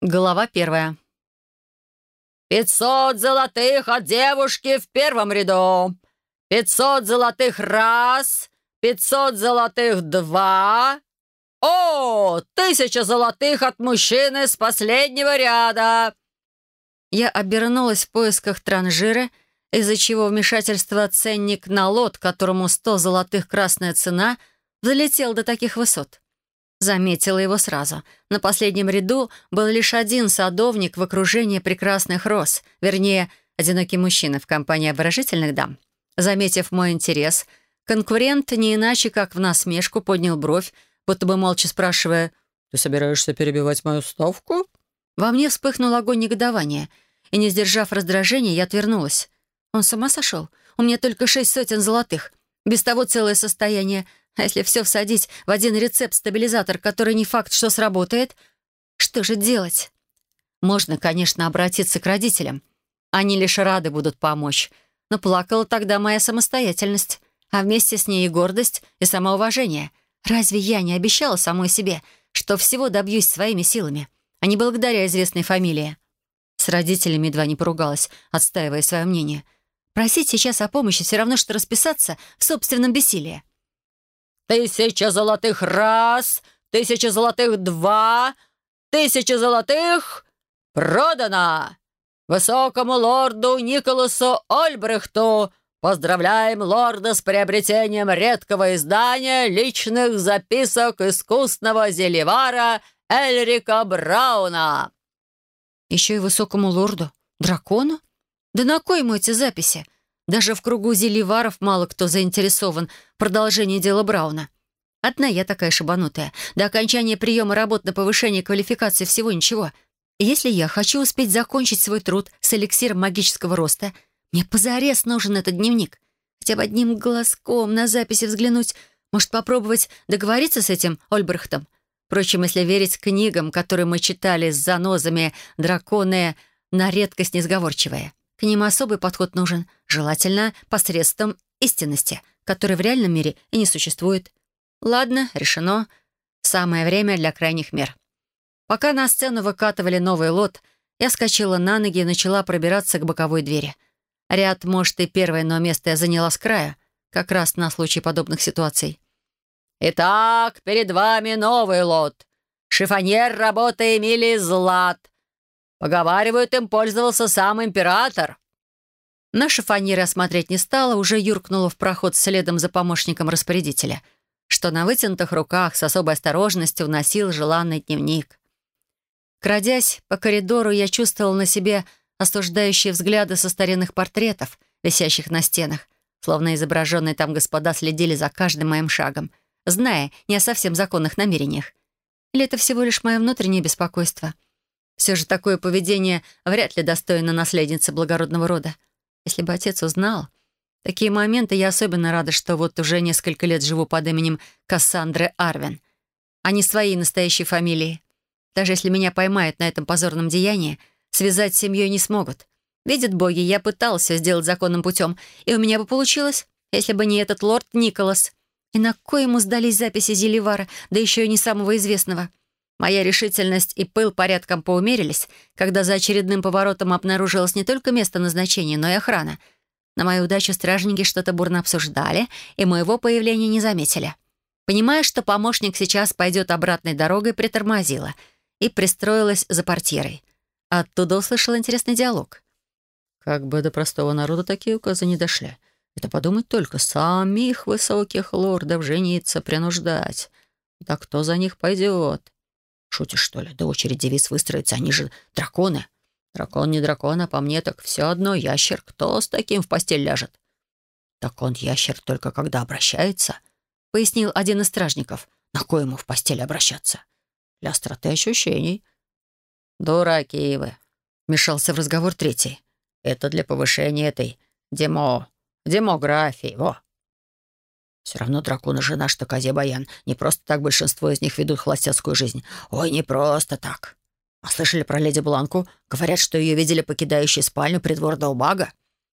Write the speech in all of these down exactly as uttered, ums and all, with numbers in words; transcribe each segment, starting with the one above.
Глава первая. «Пятьсот золотых от девушки в первом ряду! Пятьсот золотых раз! Пятьсот золотых два! О, тысяча золотых от мужчины с последнего ряда!» Я обернулась в поисках транжира, из-за чего вмешательство ценник на лот, которому сто золотых красная цена, взлетел до таких высот. Заметила его сразу. На последнем ряду был лишь один садовник в окружении прекрасных роз, вернее, одинокий мужчина в компании обворожительных дам. Заметив мой интерес, конкурент не иначе, как в насмешку поднял бровь, будто бы молча спрашивая: «Ты собираешься перебивать мою ставку?» Во мне вспыхнул огонь негодования, и, не сдержав раздражения, я отвернулась. Он с ума сошел? У меня только шесть сотен золотых. Без того целое состояние. А если все всадить в один рецепт-стабилизатор, который не факт, что сработает, что же делать? Можно, конечно, обратиться к родителям. Они лишь рады будут помочь. Но плакала тогда моя самостоятельность, а вместе с ней и гордость, и самоуважение. Разве я не обещала самой себе, что всего добьюсь своими силами, а не благодаря известной фамилии? С родителями едва не поругалась, отстаивая свое мнение. Просить сейчас о помощи все равно, что расписаться в собственном бессилии. «Тысяча золотых раз! Тысяча золотых два! Тысяча золотых! Продано! Высокому лорду Николасу Ольбрехту поздравляем лорда с приобретением редкого издания личных записок искусного зельевара Эльрика Брауна!» Еще и высокому лорду? Дракону? Да на кой ему эти записи? Даже в кругу зельеваров мало кто заинтересован в продолжении дела Брауна. Одна я такая шибанутая. До окончания приема работ на повышение квалификации всего ничего. И если я хочу успеть закончить свой труд с эликсиром магического роста, мне позарез нужен этот дневник. Хотя бы одним глазком на записи взглянуть. Может, попробовать договориться с этим Ольбрехтом? Впрочем, если верить книгам, которые мы читали с занозами, драконы на редкость несговорчивые. К ним особый подход нужен, желательно посредством истинности, которой в реальном мире и не существует. Ладно, решено. Самое время для крайних мер. Пока на сцену выкатывали новый лот, я скочила на ноги и начала пробираться к боковой двери. Ряд, может, и первое, но место я заняла с края, как раз на случай подобных ситуаций. «Итак, перед вами новый лот. Шифоньер работы Эмилии Злат. Поговаривают, им пользовался сам император». На шифоньера осмотреть не стала, уже юркнула в проход следом за помощником распорядителя, что на вытянутых руках с особой осторожностью уносил желанный дневник. Крадясь по коридору, я чувствовала на себе осуждающие взгляды со старинных портретов, висящих на стенах, словно изображенные там господа следили за каждым моим шагом, зная не о совсем законных намерениях. Или это всего лишь мое внутреннее беспокойство? Все же такое поведение вряд ли достойно наследницы благородного рода. Если бы отец узнал... В такие моменты я особенно рада, что вот уже несколько лет живу под именем Кассандры Арвен, а не своей настоящей фамилии. Даже если меня поймают на этом позорном деянии, связать с семьей не смогут. Видят боги, я пыталась все сделать законным путем, и у меня бы получилось, если бы не этот лорд Николас. И на кой ему сдались записи Зельевара, да еще и не самого известного? Моя решительность и пыл порядком поумерились, когда за очередным поворотом обнаружилось не только место назначения, но и охрана. На мою удачу стражники что-то бурно обсуждали, и моего появления не заметили. Понимая, что помощник сейчас пойдет обратной дорогой, притормозила и пристроилась за портьерой. Оттуда услышала интересный диалог. «Как бы до простого народа такие указы не дошли. Это подумать только, самих высоких лордов жениться принуждать. Да кто за них пойдет? Шутишь, что ли? Да очередь девиц выстроится, они же драконы. Дракон не дракон, а по мне так все одно ящер. Кто с таким в постель ляжет?» «Так он ящер только когда обращается», — пояснил один из стражников. «На кой ему в постель обращаться? Для остроты ощущений». «Дураки вы», — вмешался в разговор третий. «Это для повышения этой демо... демографии, во». «Все равно дракон и жена, что козе баян. Не просто так большинство из них ведут холостяцкую жизнь. Ой, не просто так. А слышали про леди Бланку? Говорят, что ее видели покидающей спальню придворного мага».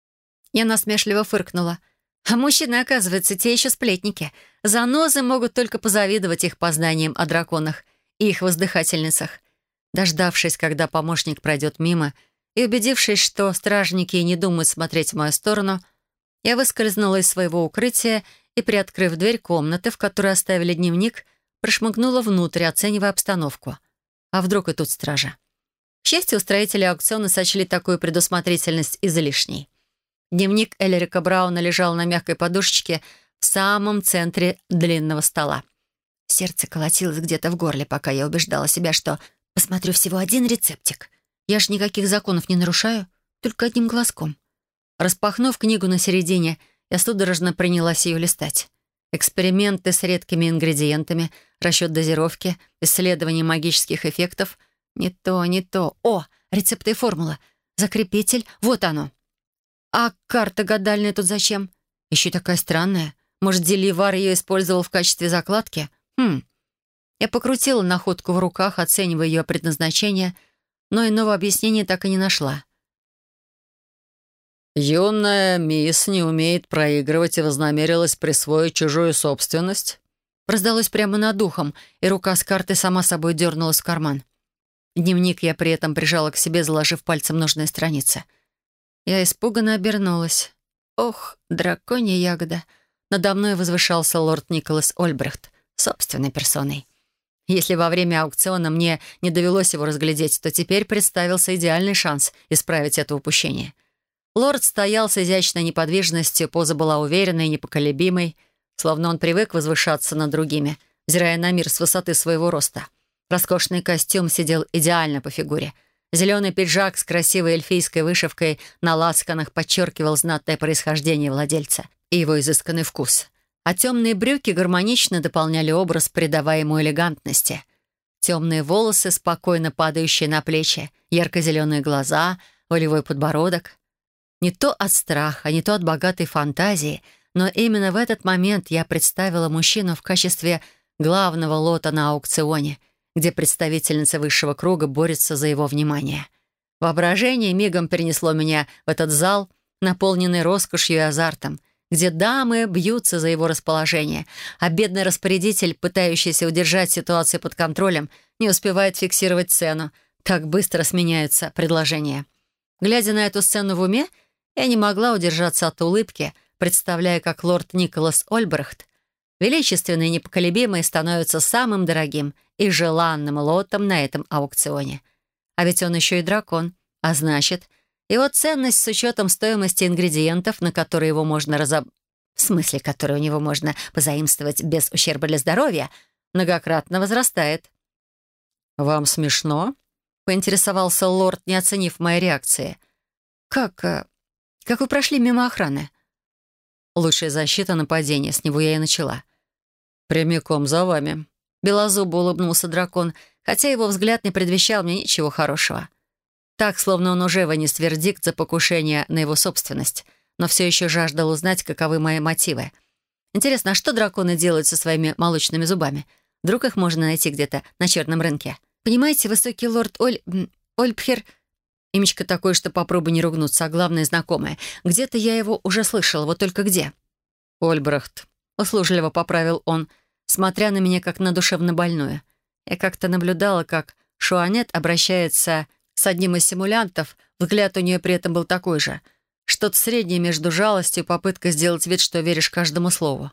Я насмешливо фыркнула. А мужчины, оказывается, те еще сплетники. Занозы могут только позавидовать их познаниям о драконах и их воздыхательницах. Дождавшись, когда помощник пройдет мимо, и убедившись, что стражники не думают смотреть в мою сторону, я выскользнула из своего укрытия и, приоткрыв дверь комнаты, в которой оставили дневник, прошмыгнула внутрь, оценивая обстановку. А вдруг и тут стража? К счастью, устроители аукциона сочли такую предусмотрительность излишней. Дневник Эллерика Брауна лежал на мягкой подушечке в самом центре длинного стола. Сердце колотилось где-то в горле, пока я убеждала себя, что посмотрю всего один рецептик. Я ж никаких законов не нарушаю, только одним глазком. Распахнув книгу на середине, я судорожно принялась ее листать. Эксперименты с редкими ингредиентами, расчет дозировки, исследование магических эффектов. Не то, не то. О, рецепты и формула. Закрепитель, вот оно. А карта гадальная тут зачем? Еще такая странная. Может, Деливар ее использовал в качестве закладки? Хм. Я покрутила находку в руках, оценивая ее предназначение, но иного объяснения так и не нашла. «Юная мисс не умеет проигрывать и вознамерилась присвоить чужую собственность?» Раздалось прямо над ухом, и рука с картой сама собой дернулась в карман. Дневник я при этом прижала к себе, заложив пальцем нужные страницы. Я испуганно обернулась. Ох, драконья ягода. Надо мной возвышался лорд Николас Ольбрехт, собственной персоной. Если во время аукциона мне не довелось его разглядеть, то теперь представился идеальный шанс исправить это упущение. Лорд стоял с изящной неподвижностью, поза была уверенной и непоколебимой, словно он привык возвышаться над другими, взирая на мир с высоты своего роста. Роскошный костюм сидел идеально по фигуре. Зеленый пиджак с красивой эльфийской вышивкой на лацканах подчеркивал знатное происхождение владельца и его изысканный вкус. А темные брюки гармонично дополняли образ, придавая ему элегантности. Темные волосы, спокойно падающие на плечи, ярко-зеленые глаза, волевой подбородок. Не то от страха, не то от богатой фантазии, но именно в этот момент я представила мужчину в качестве главного лота на аукционе, где представительница высшего круга борется за его внимание. Воображение мигом перенесло меня в этот зал, наполненный роскошью и азартом, где дамы бьются за его расположение, а бедный распорядитель, пытающийся удержать ситуацию под контролем, не успевает фиксировать цену. Так быстро сменяются предложения. Глядя на эту сцену в уме, я не могла удержаться от улыбки, представляя, как лорд Николас Ольбрехт, величественный и непоколебимый, становится самым дорогим и желанным лотом на этом аукционе. А ведь он еще и дракон, а значит, его ценность с учетом стоимости ингредиентов, на которые его можно разоб... в смысле, которые у него можно позаимствовать без ущерба для здоровья, многократно возрастает. «Вам смешно?» — поинтересовался лорд, не оценив моей реакции. «Как... э, как вы прошли мимо охраны?» «Лучшая защита нападения, с него я и начала». «Прямиком за вами». Белозубо улыбнулся дракон, хотя его взгляд не предвещал мне ничего хорошего. Так, словно он уже вынес вердикт за покушение на его собственность, но все еще жаждал узнать, каковы мои мотивы. Интересно, а что драконы делают со своими молочными зубами? Вдруг их можно найти где-то на черном рынке? Понимаете, высокий лорд Оль... Ольбхер... Имечко такое, что попробуй не ругнуться, а главное, знакомое. Где-то я его уже слышала, вот только где. «Ольбрехт», — услужливо поправил он, смотря на меня как на душевнобольную. Я как-то наблюдала, как Шуанет обращается с одним из симулянтов, взгляд у нее при этом был такой же. Что-то среднее между жалостью и попыткой сделать вид, что веришь каждому слову.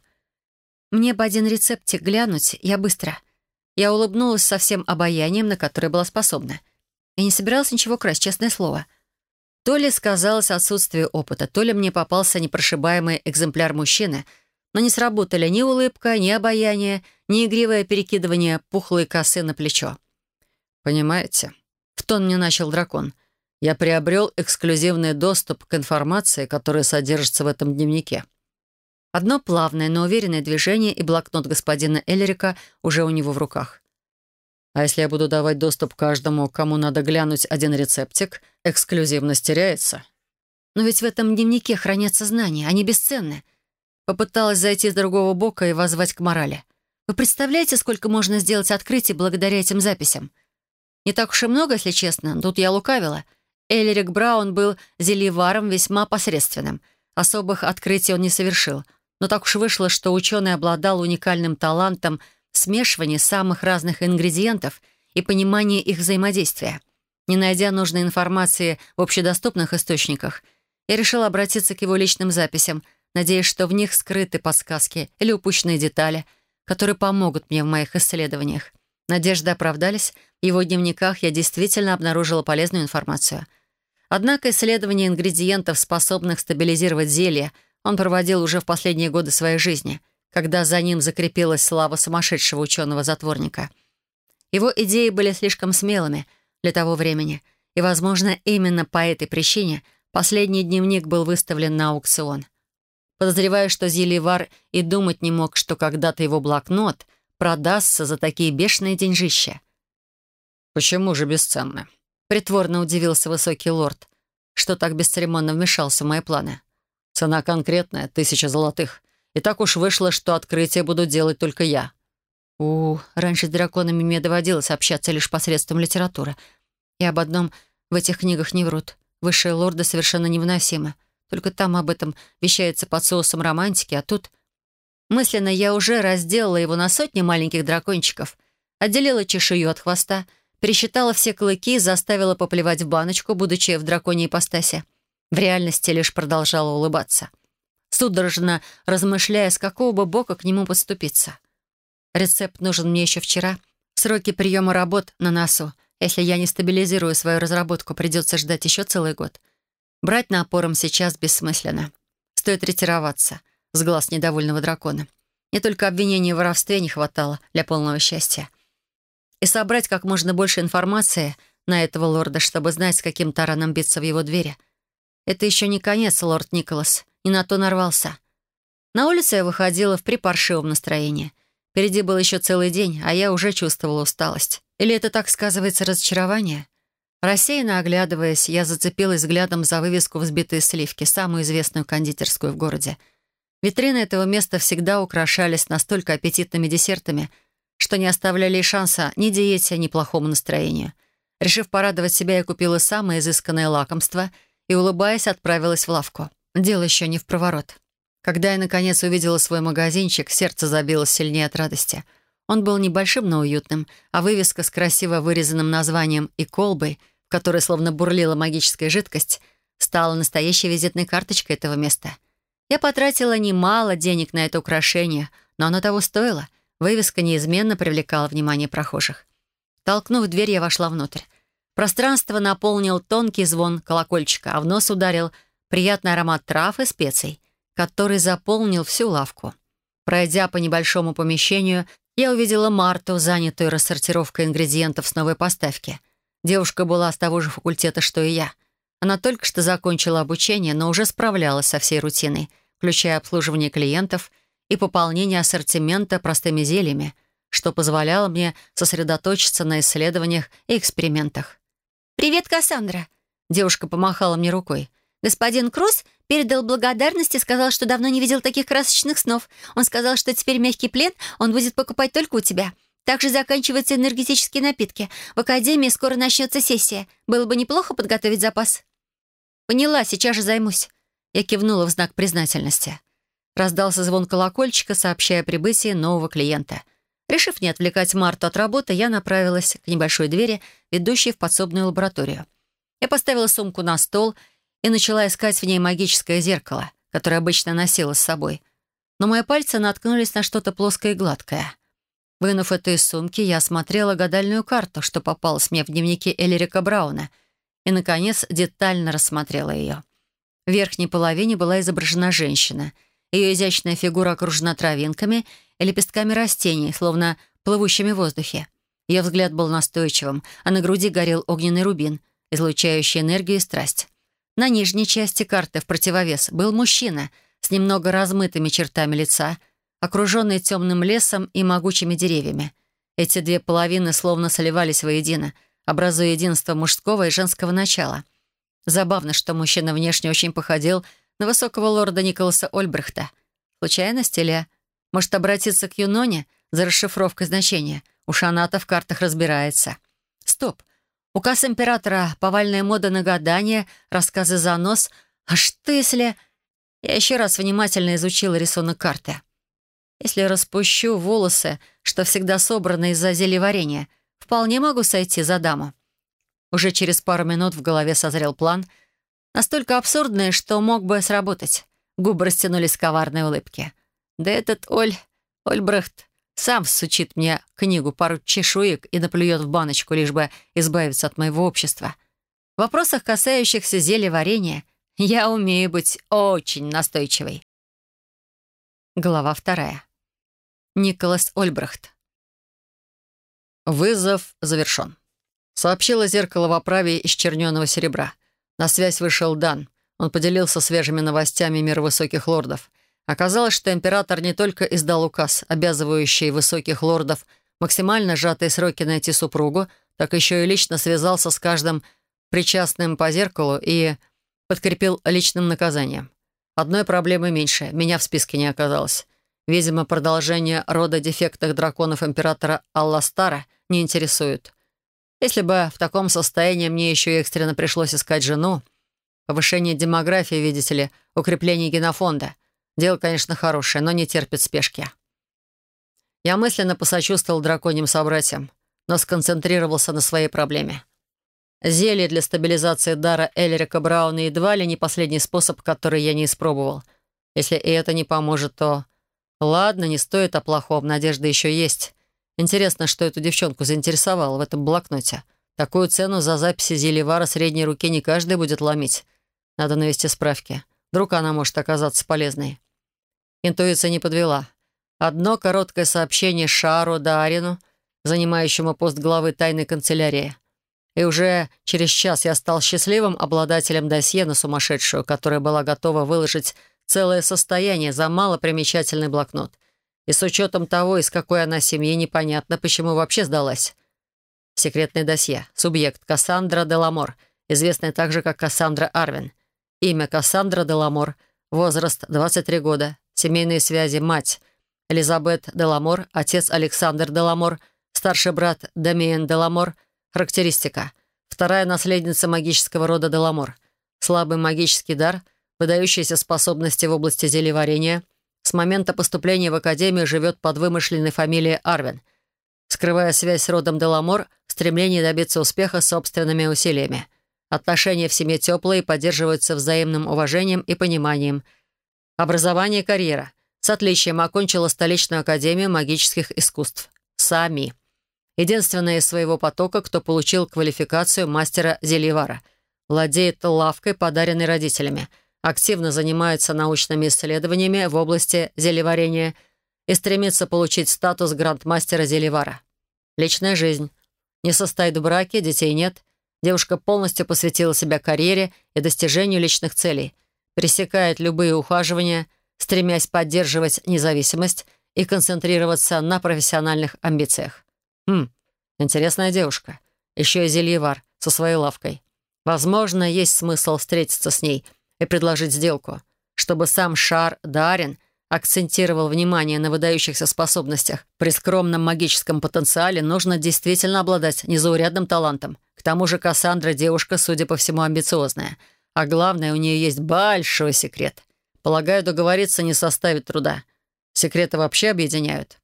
«Мне бы один рецептик глянуть, я быстро». Я улыбнулась со всем обаянием, на которое была способна. Я не собиралась ничего красть, честное слово. То ли сказалось отсутствие опыта, то ли мне попался непрошибаемый экземпляр мужчины, но не сработали ни улыбка, ни обаяние, ни игривое перекидывание пухлой косы на плечо. «Понимаете?» — в тон мне начал дракон. «Я приобрел эксклюзивный доступ к информации, которая содержится в этом дневнике». Одно плавное, но уверенное движение, и блокнот господина Эллерика уже у него в руках. «А если я буду давать доступ каждому, кому надо глянуть один рецептик, эксклюзивность теряется». «Но ведь в этом дневнике хранятся знания, они бесценны». Попыталась зайти с другого бока и воззвать к морали. «Вы представляете, сколько можно сделать открытий благодаря этим записям? Не так уж и много, если честно, тут я лукавила. Эллерик Браун был зельеваром весьма посредственным. Особых открытий он не совершил. Но так уж вышло, что ученый обладал уникальным талантом в смешивании самых разных ингредиентов и понимание их взаимодействия. Не найдя нужной информации в общедоступных источниках, я решила обратиться к его личным записям, надеясь, что в них скрыты подсказки или упущенные детали, которые помогут мне в моих исследованиях. Надежды оправдались, в его дневниках я действительно обнаружила полезную информацию. Однако исследование ингредиентов, способных стабилизировать зелье, он проводил уже в последние годы своей жизни, когда за ним закрепилась слава сумасшедшего ученого-затворника. Его идеи были слишком смелыми для того времени, и, возможно, именно по этой причине последний дневник был выставлен на аукцион. Подозреваю, что зельевар и думать не мог, что когда-то его блокнот продастся за такие бешеные деньжища. «Почему же бесценно?» — притворно удивился высокий лорд, что так бесцеремонно вмешался в мои планы. «Цена конкретная — тысяча золотых. И так уж вышло, что открытие буду делать только я». У, раньше с драконами мне доводилось общаться лишь посредством литературы. И об одном в этих книгах не врут. Высшие лорды совершенно невыносимы. Только там об этом вещается под соусом романтики, а тут... Мысленно я уже разделала его на сотни маленьких дракончиков, отделила чешую от хвоста, пересчитала все клыки и заставила поплевать в баночку, будучи в драконьей ипостаси. В реальности лишь продолжала улыбаться, судорожно размышляя, с какого бы бока к нему подступиться. Рецепт нужен мне еще вчера. Сроки приема работ на носу. Если я не стабилизирую свою разработку, придется ждать еще целый год. Брать напором сейчас бессмысленно. Стоит ретироваться с глаз недовольного дракона. Не только обвинений в воровстве не хватало для полного счастья. И собрать как можно больше информации на этого лорда, чтобы знать, с каким тараном биться в его двери. Это еще не конец, лорд Николас. Не на то нарвался. На улице я выходила в припаршивом настроении. Впереди был еще целый день, а я уже чувствовала усталость. Или это так сказывается разочарование? Рассеянно оглядываясь, я зацепилась взглядом за вывеску «Взбитые сливки», самую известную кондитерскую в городе. Витрины этого места всегда украшались настолько аппетитными десертами, что не оставляли и шанса ни диете, ни плохому настроению. Решив порадовать себя, я купила самое изысканное лакомство и, улыбаясь, отправилась в лавку. Дело еще не в проворот. Когда я, наконец, увидела свой магазинчик, сердце забилось сильнее от радости. Он был небольшим, но уютным, а вывеска с красиво вырезанным названием и колбой, в которой словно бурлила магическая жидкость, стала настоящей визитной карточкой этого места. Я потратила немало денег на это украшение, но оно того стоило. Вывеска неизменно привлекала внимание прохожих. Толкнув дверь, я вошла внутрь. Пространство наполнил тонкий звон колокольчика, а в нос ударил приятный аромат трав и специй, который заполнил всю лавку. Пройдя по небольшому помещению, я увидела Марту, занятую рассортировкой ингредиентов с новой поставки. Девушка была с того же факультета, что и я. Она только что закончила обучение, но уже справлялась со всей рутиной, включая обслуживание клиентов и пополнение ассортимента простыми зельями, что позволяло мне сосредоточиться на исследованиях и экспериментах. «Привет, Кассандра!» Девушка помахала мне рукой. «Господин Кросс передал благодарность и сказал, что давно не видел таких красочных снов. Он сказал, что теперь мягкий плен он будет покупать только у тебя. Также заканчиваются энергетические напитки. В академии скоро начнется сессия. Было бы неплохо подготовить запас». «Поняла, сейчас же займусь». Я кивнула в знак признательности. Раздался звон колокольчика, сообщая о прибытии нового клиента. Решив не отвлекать Марту от работы, я направилась к небольшой двери, ведущей в подсобную лабораторию. Я поставила сумку на стол и начала искать в ней магическое зеркало, которое обычно носила с собой. Но мои пальцы наткнулись на что-то плоское и гладкое. Вынув это из сумки, я осмотрела гадальную карту, что попалась мне в дневнике Элерика Брауна, и, наконец, детально рассмотрела ее. В верхней половине была изображена женщина. Ее изящная фигура окружена травинками и лепестками растений, словно плывущими в воздухе. Ее взгляд был настойчивым, а на груди горел огненный рубин, излучающий энергию и страсть. На нижней части карты в противовес был мужчина с немного размытыми чертами лица, окруженный темным лесом и могучими деревьями. Эти две половины словно сливались воедино, образуя единство мужского и женского начала. Забавно, что мужчина внешне очень походил на высокого лорда Николаса Ольбрехта. Случайность или... Может, обратиться к Юноне за расшифровкой значения? Уж она-то в картах разбирается. Стоп. Указ императора, повальная мода на гадание, рассказы за нос. А что если... Я еще раз внимательно изучила рисунок карты. Если распущу волосы, что всегда собраны из-за зельеварения, вполне могу сойти за даму. Уже через пару минут в голове созрел план, настолько абсурдный, что мог бы сработать. Губы растянулись в коварной улыбке. Да этот Оль... Ольбрехт сам всучит мне книгу, пару чешуек и наплюет в баночку, лишь бы избавиться от моего общества. В вопросах, касающихся зелья варенья, я умею быть очень настойчивой. Глава вторая. Николас Ольбрехт. Вызов завершен. Сообщило зеркало в оправе из черненого серебра. На связь вышел Дан. Он поделился свежими новостями мира высоких лордов. Оказалось, что император не только издал указ, обязывающий высоких лордов максимально сжатые сроки найти супругу, так еще и лично связался с каждым причастным по зеркалу и подкрепил личным наказанием. Одной проблемы меньше. Меня в списке не оказалось. Видимо, продолжение рода дефектных драконов императора Алластара не интересует. Если бы в таком состоянии мне еще и экстренно пришлось искать жену, повышение демографии, видите ли, укрепление генофонда. Дело, конечно, хорошее, но не терпит спешки. Я мысленно посочувствовал драконьим собратьям, но сконцентрировался на своей проблеме. Зелье для стабилизации дара Эльрика Брауна едва ли не последний способ, который я не испробовал. Если и это не поможет, то... Ладно, не стоит о плохом, надежда еще есть. Интересно, что эту девчонку заинтересовало в этом блокноте. Такую цену за записи зельевара средней руки не каждый будет ломить. Надо навести справки. Вдруг она может оказаться полезной. Интуиция не подвела. Одно короткое сообщение Шару Даарину, занимающему пост главы тайной канцелярии. И уже через час я стал счастливым обладателем досье на сумасшедшую, которая была готова выложить целое состояние за малопримечательный блокнот. И с учетом того, из какой она семьи, непонятно, почему вообще сдалась. Секретное досье. Субъект Кассандра Деламор, известная также как Кассандра Арвин. Имя Кассандра Деламор. Возраст двадцать три года. Семейные связи. Мать Элизабет Деламор, отец Александр Деламор, старший брат Дамиен Деламор. Характеристика. Вторая наследница магического рода Деламор. Слабый магический дар, выдающиеся способности в области зельеварения. С момента поступления в академию живет под вымышленной фамилией Арвин, скрывая связь с родом Деламор в стремлении добиться успеха собственными усилиями. Отношения в семье теплые и поддерживаются взаимным уважением и пониманием. Образование и карьера. С отличием окончила столичную академию магических искусств. Сами. Единственная из своего потока, кто получил квалификацию мастера зельевара. Владеет лавкой, подаренной родителями. Активно занимается научными исследованиями в области зельеварения и стремится получить статус грандмастера зельевара. Личная жизнь. Не состоит в браке, детей нет. Девушка полностью посвятила себя карьере и достижению личных целей. Пресекает любые ухаживания, стремясь поддерживать независимость и концентрироваться на профессиональных амбициях. Хм, интересная девушка. Еще и зельевар со своей лавкой. Возможно, есть смысл встретиться с ней и предложить сделку, чтобы сам Шар Даарин акцентировал внимание на выдающихся способностях. При скромном магическом потенциале нужно действительно обладать незаурядным талантом. К тому же Кассандра девушка, судя по всему, амбициозная. А главное, у нее есть большой секрет. Полагаю, договориться не составит труда. Секреты вообще объединяют.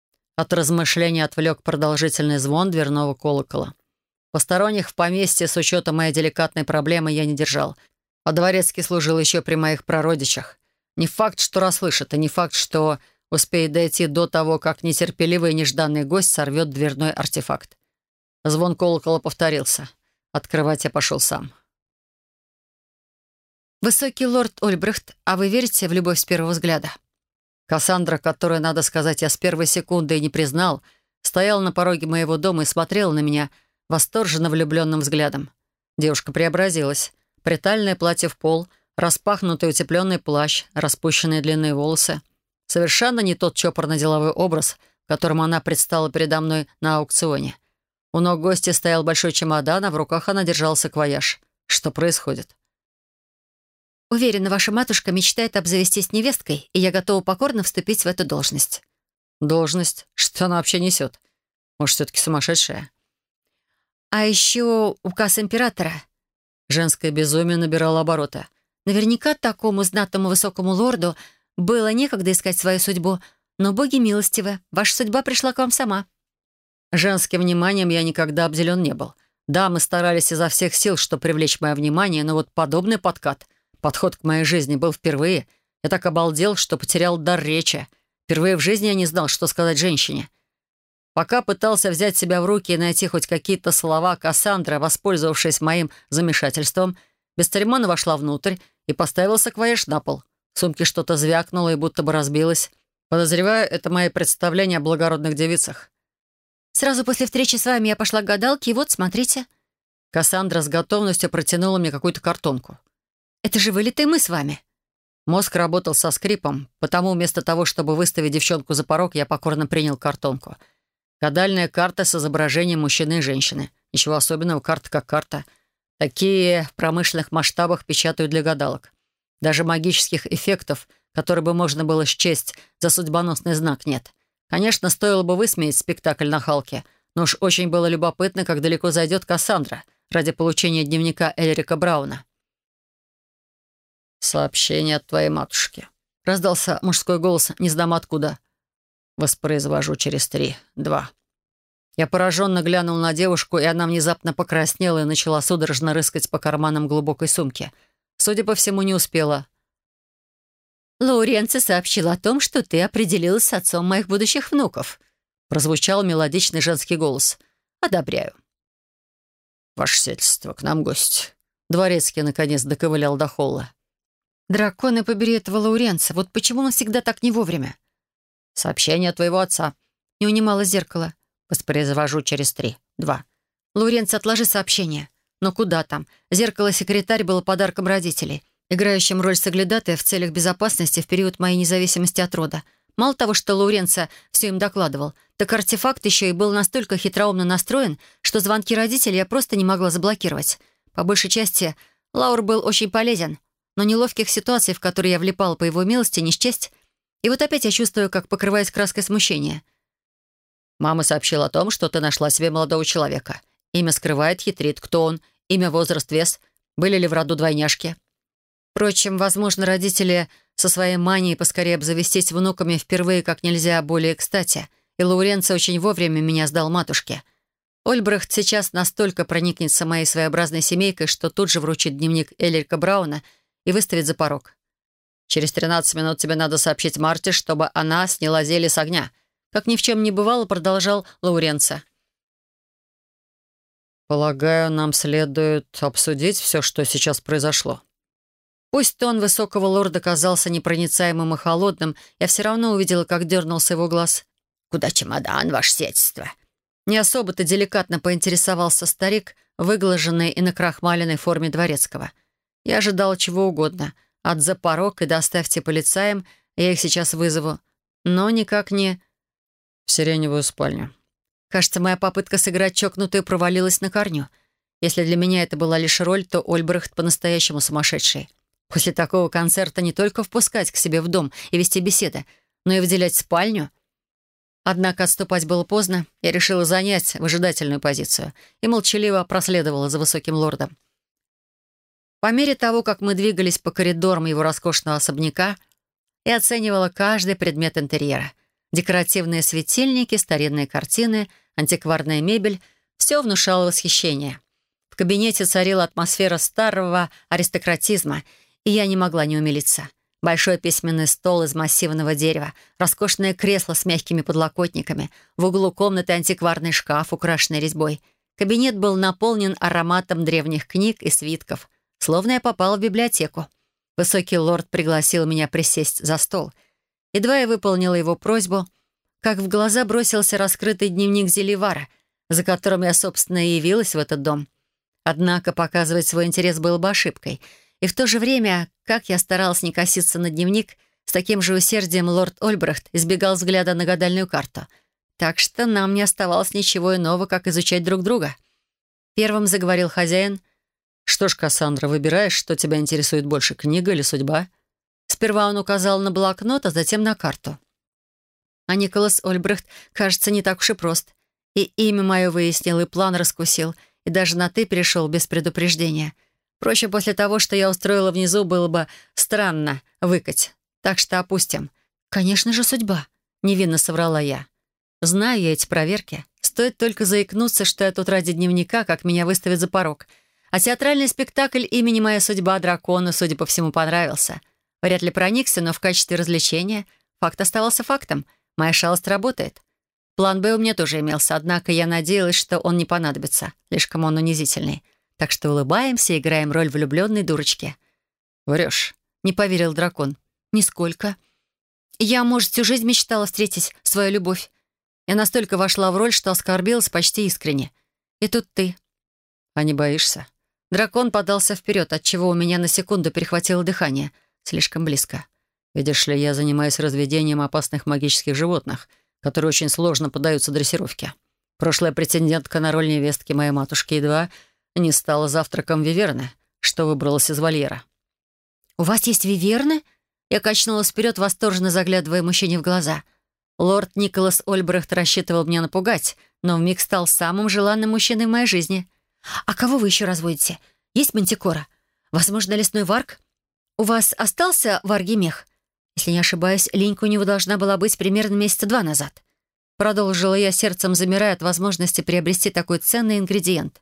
От размышления отвлек продолжительный звон дверного колокола. Посторонних в поместье с учетом моей деликатной проблемы я не держал. А дворецкий служил еще при моих прародичах. Не факт, что расслышит, и не факт, что успеет дойти до того, как нетерпеливый и нежданный гость сорвет дверной артефакт. Звон колокола повторился. Открывать я пошел сам. «Высокий лорд Ольбрехт, а вы верите в любовь с первого взгляда?» Кассандра, которую, надо сказать, я с первой секунды и не признал, стояла на пороге моего дома и смотрела на меня восторженно влюбленным взглядом. Девушка преобразилась. Притальное платье в пол, распахнутый утепленный плащ, распущенные длинные волосы. Совершенно не тот чопорно-деловой образ, в котором она предстала передо мной на аукционе. У ног гостя стоял большой чемодан, а в руках она держала саквояж. Что происходит? «Уверена, ваша матушка мечтает обзавестись невесткой, и я готова покорно вступить в эту должность». «Должность? Что она вообще несет? Может, все-таки сумасшедшая?» «А еще указ императора». Женское безумие набирало обороты. «Наверняка такому знатному высокому лорду было некогда искать свою судьбу, но боги милостивы, ваша судьба пришла к вам сама». Женским вниманием я никогда обделен не был. Да, мы старались изо всех сил, чтобы привлечь мое внимание, но вот подобный подкат, подход к моей жизни был впервые. Я так обалдел, что потерял дар речи. Впервые в жизни я не знал, что сказать женщине. Пока пытался взять себя в руки и найти хоть какие-то слова, Кассандра, воспользовавшись моим замешательством, бесцеремонно вошла внутрь и поставила саквояж на пол. В сумке что-то звякнуло и будто бы разбилось. Подозреваю, это мои представления о благородных девицах. Сразу после встречи с вами я пошла к гадалке, и вот, смотрите. Кассандра с готовностью протянула мне какую-то картонку. Это же вылитые мы с вами. Мозг работал со скрипом, потому вместо того, чтобы выставить девчонку за порог, я покорно принял картонку. Гадальная карта с изображением мужчины и женщины. Ничего особенного, карта как карта. Такие в промышленных масштабах печатают для гадалок. Даже магических эффектов, которые бы можно было счесть за судьбоносный знак, нет. Конечно, стоило бы высмеять спектакль на Халке, но уж очень было любопытно, как далеко зайдет Кассандра ради получения дневника Эльрика Брауна. «Сообщение от твоей матушки», — раздался мужской голос, не знам откуда. «Воспроизвожу через три, два». Я пораженно глянул на девушку, и она внезапно покраснела и начала судорожно рыскать по карманам глубокой сумки. Судя по всему, не успела. Лауренцо сообщил о том, что ты определилась с отцом моих будущих внуков. Прозвучал мелодичный женский голос. Одобряю. «Ваше сельство, к нам гость». Дворецкий, наконец, доковылял до холла. «Драконы, побери этого Лауренцо. Вот почему он всегда так не вовремя?» «Сообщение от твоего отца». Не унимало зеркало. «Воспроизвожу через три, два». «Лауренцо, отложи сообщение». «Но куда там? Зеркало-секретарь было подарком родителей, играющим роль соглядатая в целях безопасности в период моей независимости от рода. Мало того, что Лауренцо все им докладывал, так артефакт еще и был настолько хитроумно настроен, что звонки родителей я просто не могла заблокировать. По большей части, Лаур был очень полезен, но неловких ситуаций, в которые я влипала по его милости, не счесть. И вот опять я чувствую, как покрываюсь краской смущения. «Мама сообщила о том, что ты нашла себе молодого человека. Имя скрывает, хитрит. Кто он? Имя, возраст, вес? Были ли в роду двойняшки?» Впрочем, возможно, родители со своей манией поскорее обзавестись внуками впервые как нельзя более кстати, и Лауренцо очень вовремя меня сдал матушке. Ольбрахт сейчас настолько проникнется моей своеобразной семейкой, что тут же вручит дневник Эльрика Брауна и выставит за порог. «Через тринадцать минут тебе надо сообщить Марте, чтобы она сняла зелье с огня». Как ни в чем не бывало, продолжал Лауренцо. «Полагаю, нам следует обсудить все, что сейчас произошло». Пусть тон высокого лорда казался непроницаемым и холодным, я все равно увидела, как дернулся его глаз. «Куда чемодан, ваше сельство?» Не особо-то деликатно поинтересовался старик, выглаженный и накрахмаленной форме дворецкого. Я ожидала чего угодно. От «за порог» и «доставьте полицаям», я их сейчас вызову. Но никак не в сиреневую спальню. Кажется, моя попытка сыграть чокнутую провалилась на корню. Если для меня это была лишь роль, то Ольбрахт по-настоящему сумасшедший. После такого концерта не только впускать к себе в дом и вести беседы, но и выделять спальню. Однако отступать было поздно. Я решила занять выжидательную позицию и молчаливо проследовала за высоким лордом. По мере того, как мы двигались по коридорам его роскошного особняка, я оценивала каждый предмет интерьера. Декоративные светильники, старинные картины, антикварная мебель — все внушало восхищение. В кабинете царила атмосфера старого аристократизма, и я не могла не умилиться. Большой письменный стол из массивного дерева, роскошное кресло с мягкими подлокотниками, в углу комнаты антикварный шкаф, украшенный резьбой. Кабинет был наполнен ароматом древних книг и свитков, словно я попала в библиотеку. Высокий лорд пригласил меня присесть за стол. Едва я выполнила его просьбу, как в глаза бросился раскрытый дневник Зельевара, за которым я, собственно, и явилась в этот дом. Однако показывать свой интерес было бы ошибкой. И в то же время, как я старалась не коситься на дневник, с таким же усердием лорд Ольбрахт избегал взгляда на гадальную карту. Так что нам не оставалось ничего иного, как изучать друг друга. Первым заговорил хозяин. «Что ж, Кассандра, выбираешь, что тебя интересует больше, книга или судьба?» Сперва он указал на блокнот, а затем на карту. А Николас Ольбрахт, кажется, не так уж и прост. И имя мое выяснил, и план раскусил, и даже на «ты» перешел без предупреждения. Впрочем, после того, что я устроила внизу, было бы странно выкать. Так что опустим. «Конечно же, судьба», — невинно соврала я. Знаю я эти проверки. Стоит только заикнуться, что я тут ради дневника, как меня выставят за порог. А театральный спектакль имени «Моя судьба» дракону, судя по всему, понравился. Вряд ли проникся, но в качестве развлечения факт оставался фактом. Моя шалость работает. План «Б» у меня тоже имелся, однако я надеялась, что он не понадобится. Слишком он унизительный. Так что улыбаемся и играем роль влюбленной дурочки. «Врешь», — не поверил дракон. «Нисколько. Я, может, всю жизнь мечтала встретить свою любовь. Я настолько вошла в роль, что оскорбилась почти искренне. И тут ты». «А не боишься?» Дракон подался вперед, отчего у меня на секунду перехватило дыхание. Слишком близко. «Видишь ли, я занимаюсь разведением опасных магических животных, которые очень сложно поддаются дрессировке. Прошлая претендентка на роль невестки моей матушки едва не стала завтраком виверны, что выбралась из вольера». «У вас есть виверны?» Я качнулась вперед, восторженно заглядывая мужчине в глаза. Лорд Николас Ольбрехт рассчитывал меня напугать, но вмиг стал самым желанным мужчиной в моей жизни. «А кого вы еще разводите? Есть мантикора? Возможно, лесной варг? У вас остался варгий мех? Если не ошибаюсь, линька у него должна была быть примерно месяца два назад». Продолжила я, сердцем замирая от возможности приобрести такой ценный ингредиент.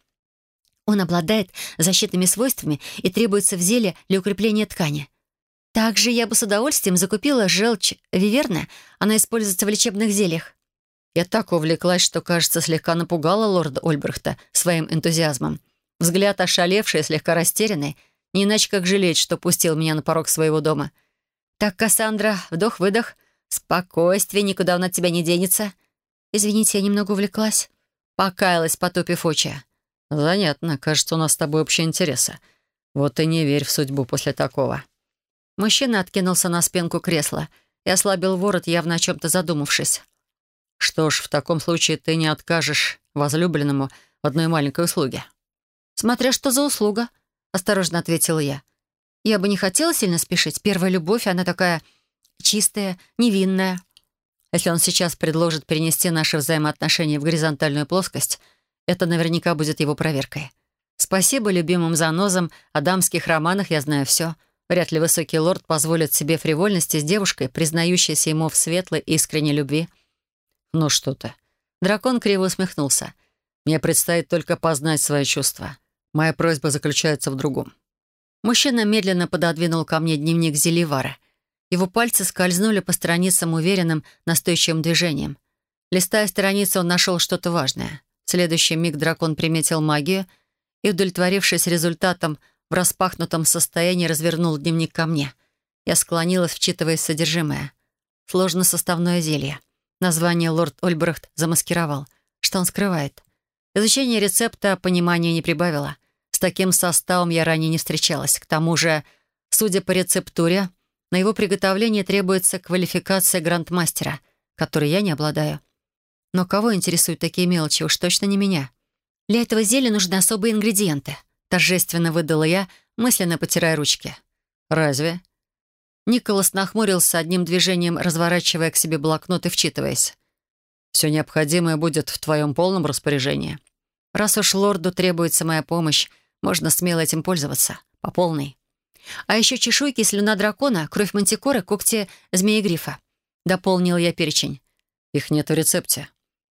Он обладает защитными свойствами и требуется в зелье для укрепления ткани. Также я бы с удовольствием закупила желчь виверны. Она используется в лечебных зельях. Я так увлеклась, что, кажется, слегка напугала лорда Ольбрехта своим энтузиазмом. Взгляд ошалевший, слегка растерянный, не иначе как жалеть, что пустил меня на порог своего дома. «Так, Кассандра, вдох-выдох. Спокойствие, никуда он от тебя не денется». «Извините, я немного увлеклась». Покаялась, потупив очи. «Занятно. Кажется, у нас с тобой общие интересы. Вот и не верь в судьбу после такого». Мужчина откинулся на спинку кресла и ослабил ворот, явно о чем-то задумавшись. «Что ж, в таком случае ты не откажешь возлюбленному в одной маленькой услуге». «Смотря что за услуга», — осторожно ответила я. «Я бы не хотела сильно спешить. Первая любовь, она такая чистая, невинная». Если он сейчас предложит перенести наши взаимоотношения в горизонтальную плоскость, это наверняка будет его проверкой. Спасибо любимым занозам, о дамских романах я знаю все. Вряд ли высокий лорд позволит себе фривольности с девушкой, признающейся ему в светлой и искренней любви. «Ну что ты». Дракон криво усмехнулся. «Мне предстоит только познать свои чувства. Моя просьба заключается в другом». Мужчина медленно пододвинул ко мне дневник Зельевара. Его пальцы скользнули по страницам уверенным, настойчивым движением. Листая страницы, он нашел что-то важное. В следующий миг дракон приметил магию и, удовлетворившись результатом, в распахнутом состоянии развернул дневник ко мне. Я склонилась, вчитываясь в содержимое. Сложносоставное зелье. Название лорд Ольбрехт замаскировал. Что он скрывает? Изучение рецепта понимания не прибавило. С таким составом я ранее не встречалась. К тому же, судя по рецептуре, на его приготовление требуется квалификация грандмастера, которой я не обладаю. Но кого интересуют такие мелочи? Уж точно не меня. Для этого зелья нужны особые ингредиенты. Торжественно выдала я, мысленно потирая ручки. «Разве?» Николас нахмурился, одним движением разворачивая к себе блокнот и вчитываясь. «Все необходимое будет в твоем полном распоряжении. Раз уж лорду требуется моя помощь, можно смело этим пользоваться. По полной. А еще чешуйки, слюна дракона, кровь мантикоры, когти змеи-грифа». Дополнил я перечень. «Их нет в рецепте».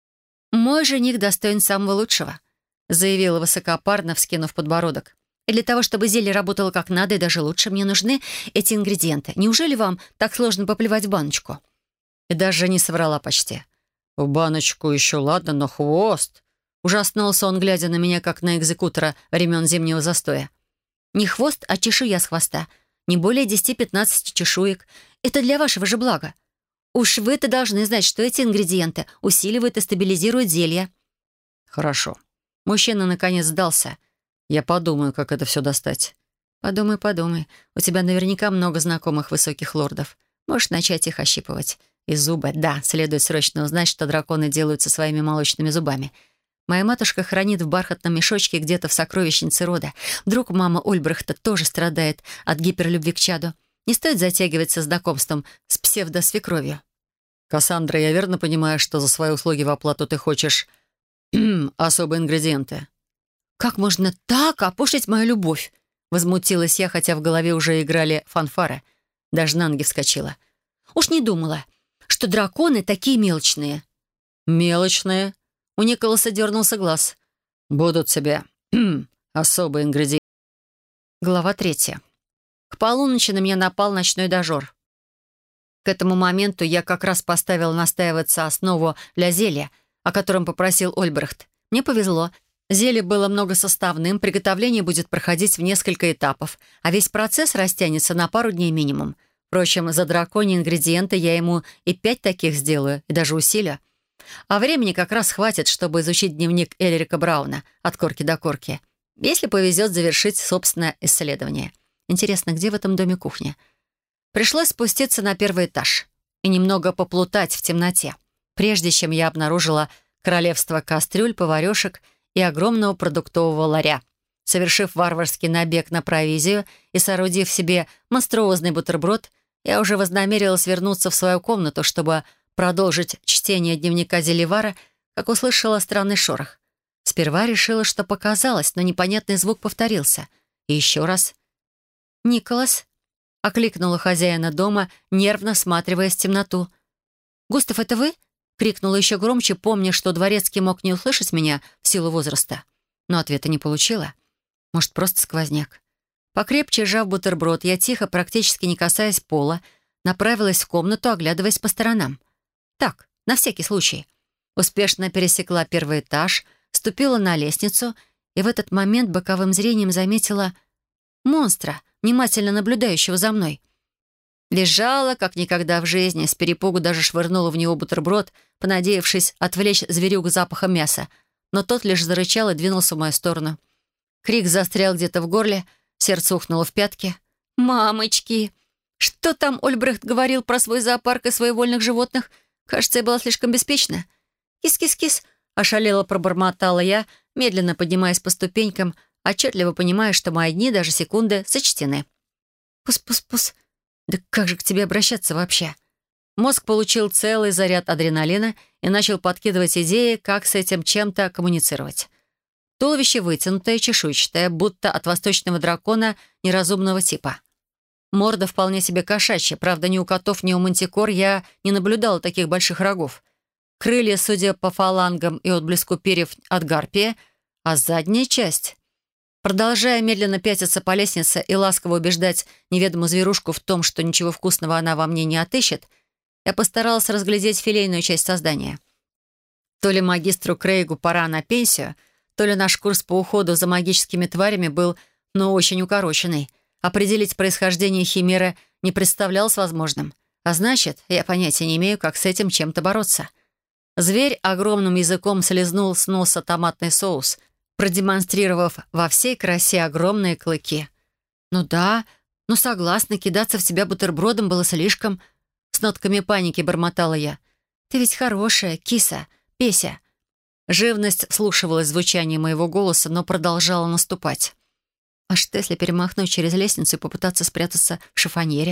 «Мой жених достоин самого лучшего», заявила высокопарно, вскинув подбородок. «И для того, чтобы зелье работало как надо и даже лучше, мне нужны эти ингредиенты. Неужели вам так сложно поплевать в баночку?» И даже не соврала почти. «В баночку еще ладно, но хвост...» Ужаснулся он, глядя на меня, как на экзекутора времен зимнего застоя. «Не хвост, а чешуя с хвоста. Не более десяти-пятнадцати чешуек. Это для вашего же блага. Уж вы-то должны знать, что эти ингредиенты усиливают и стабилизируют зелье». «Хорошо». Мужчина наконец сдался. «Я подумаю, как это все достать». «Подумай, подумай. У тебя наверняка много знакомых высоких лордов. Можешь начать их ощипывать. И зубы. Да, следует срочно узнать, что драконы делают со своими молочными зубами. Моя матушка хранит в бархатном мешочке где-то в сокровищнице рода. Вдруг мама Ольбрехта тоже страдает от гиперлюбви к чаду. Не стоит затягиваться знакомством с псевдосвекровью». «Кассандра, я верно понимаю, что за свои услуги в оплату ты хочешь особые ингредиенты?» «Как можно так опошлить мою любовь?» Возмутилась я, хотя в голове уже играли фанфары. Даже на ноги вскочила. «Уж не думала, что драконы такие мелочные». «Мелочные». У Николаса дернулся глаз. «Будут себе особые ингредиенты». Глава третья. К полуночи на меня напал ночной дожор. К этому моменту я как раз поставила настаиваться основу для зелья, о котором попросил Ольбрехт. Мне повезло. Зелье было многосоставным, приготовление будет проходить в несколько этапов, а весь процесс растянется на пару дней минимум. Впрочем, за драконьи ингредиенты я ему и пять таких сделаю, и даже усилю. А времени как раз хватит, чтобы изучить дневник Эльрика Брауна от корки до корки. Если повезет завершить собственное исследование. Интересно, где в этом доме кухня? Пришлось спуститься на первый этаж и немного поплутать в темноте, прежде чем я обнаружила королевство кастрюль, поварешек и огромного продуктового ларя. Совершив варварский набег на провизию и соорудив себе монструозный бутерброд, я уже вознамерилась вернуться в свою комнату, чтобы продолжить чтение дневника Зельевара, как услышала странный шорох. Сперва решила, что показалось, но непонятный звук повторился. И еще раз. «Николас?» — окликнула хозяина дома, нервно всматриваясь в темноту. «Густав, это вы?» — крикнула еще громче, помня, что дворецкий мог не услышать меня в силу возраста. Но ответа не получила. Может, просто сквозняк. Покрепче сжав бутерброд, я тихо, практически не касаясь пола, направилась в комнату, оглядываясь по сторонам. Так, на всякий случай. Успешно пересекла первый этаж, ступила на лестницу и в этот момент боковым зрением заметила монстра, внимательно наблюдающего за мной. Лежала, как никогда в жизни, с перепугу даже швырнула в него бутерброд, понадеявшись отвлечь зверюгу запахом мяса, но тот лишь зарычал и двинулся в мою сторону. Крик застрял где-то в горле, сердце ухнуло в пятки. «Мамочки! Что там Ольбрехт говорил про свой зоопарк и своевольных животных? Кажется, я была слишком беспечна. Кис-кис-кис!» — ошалело пробормотала я, медленно поднимаясь по ступенькам, отчетливо понимая, что мои дни, даже секунды, сочтены. «Пус-пус-пус! Да как же к тебе обращаться вообще?» Мозг получил целый заряд адреналина и начал подкидывать идеи, как с этим чем-то коммуницировать. Туловище вытянутое, чешуйчатое, будто от восточного дракона неразумного типа. Морда вполне себе кошачья, правда, ни у котов, ни у мантикор я не наблюдала таких больших рогов. Крылья, судя по фалангам и отблеску перьев, от гарпия, а задняя часть... Продолжая медленно пятиться по лестнице и ласково убеждать неведомую зверушку в том, что ничего вкусного она во мне не отыщет, я постаралась разглядеть филейную часть создания. То ли магистру Крейгу пора на пенсию, то ли наш курс по уходу за магическими тварями был, но очень укороченный. Определить происхождение химеры не представлялось возможным. А значит, я понятия не имею, как с этим чем-то бороться. Зверь огромным языком слезнул с носа томатный соус, продемонстрировав во всей красе огромные клыки. «Ну да, ну согласна, кидаться в тебя бутербродом было слишком...» С нотками паники бормотала я. «Ты ведь хорошая, киса, Песя». Живность вслушивалась в звучание моего голоса, но продолжала наступать. А что, если перемахнуть через лестницу и попытаться спрятаться в шифоньере?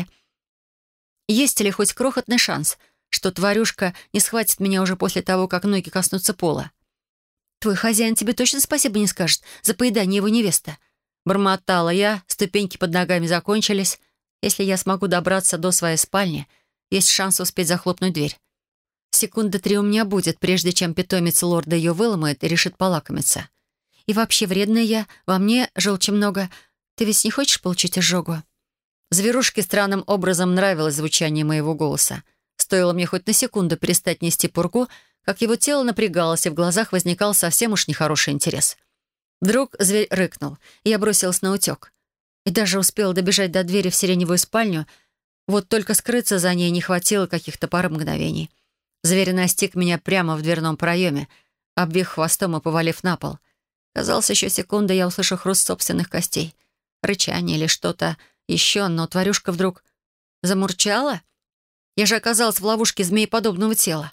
Есть ли хоть крохотный шанс, что тварюшка не схватит меня уже после того, как ноги коснутся пола? «Твой хозяин тебе точно спасибо не скажет за поедание его невесты?» Бормотала я, ступеньки под ногами закончились. Если я смогу добраться до своей спальни, есть шанс успеть захлопнуть дверь. Секунды три у меня будет, прежде чем питомец лорда ее выломает и решит полакомиться. И вообще вредная я, во мне желчи много. Ты ведь не хочешь получить изжогу?» Зверушке странным образом нравилось звучание моего голоса. Стоило мне хоть на секунду перестать нести пургу, как его тело напрягалось, и в глазах возникал совсем уж нехороший интерес. Вдруг зверь рыкнул, и я бросилась на утек. И даже успела добежать до двери в сиреневую спальню, вот только скрыться за ней не хватило каких-то пары мгновений. Зверь настиг меня прямо в дверном проеме, обвив хвостом и повалив на пол. Казалось, еще секунда, я услышу хруст собственных костей. Рычание или что-то еще, но тварюшка вдруг замурчала. Я же оказалась в ловушке змееподобного тела.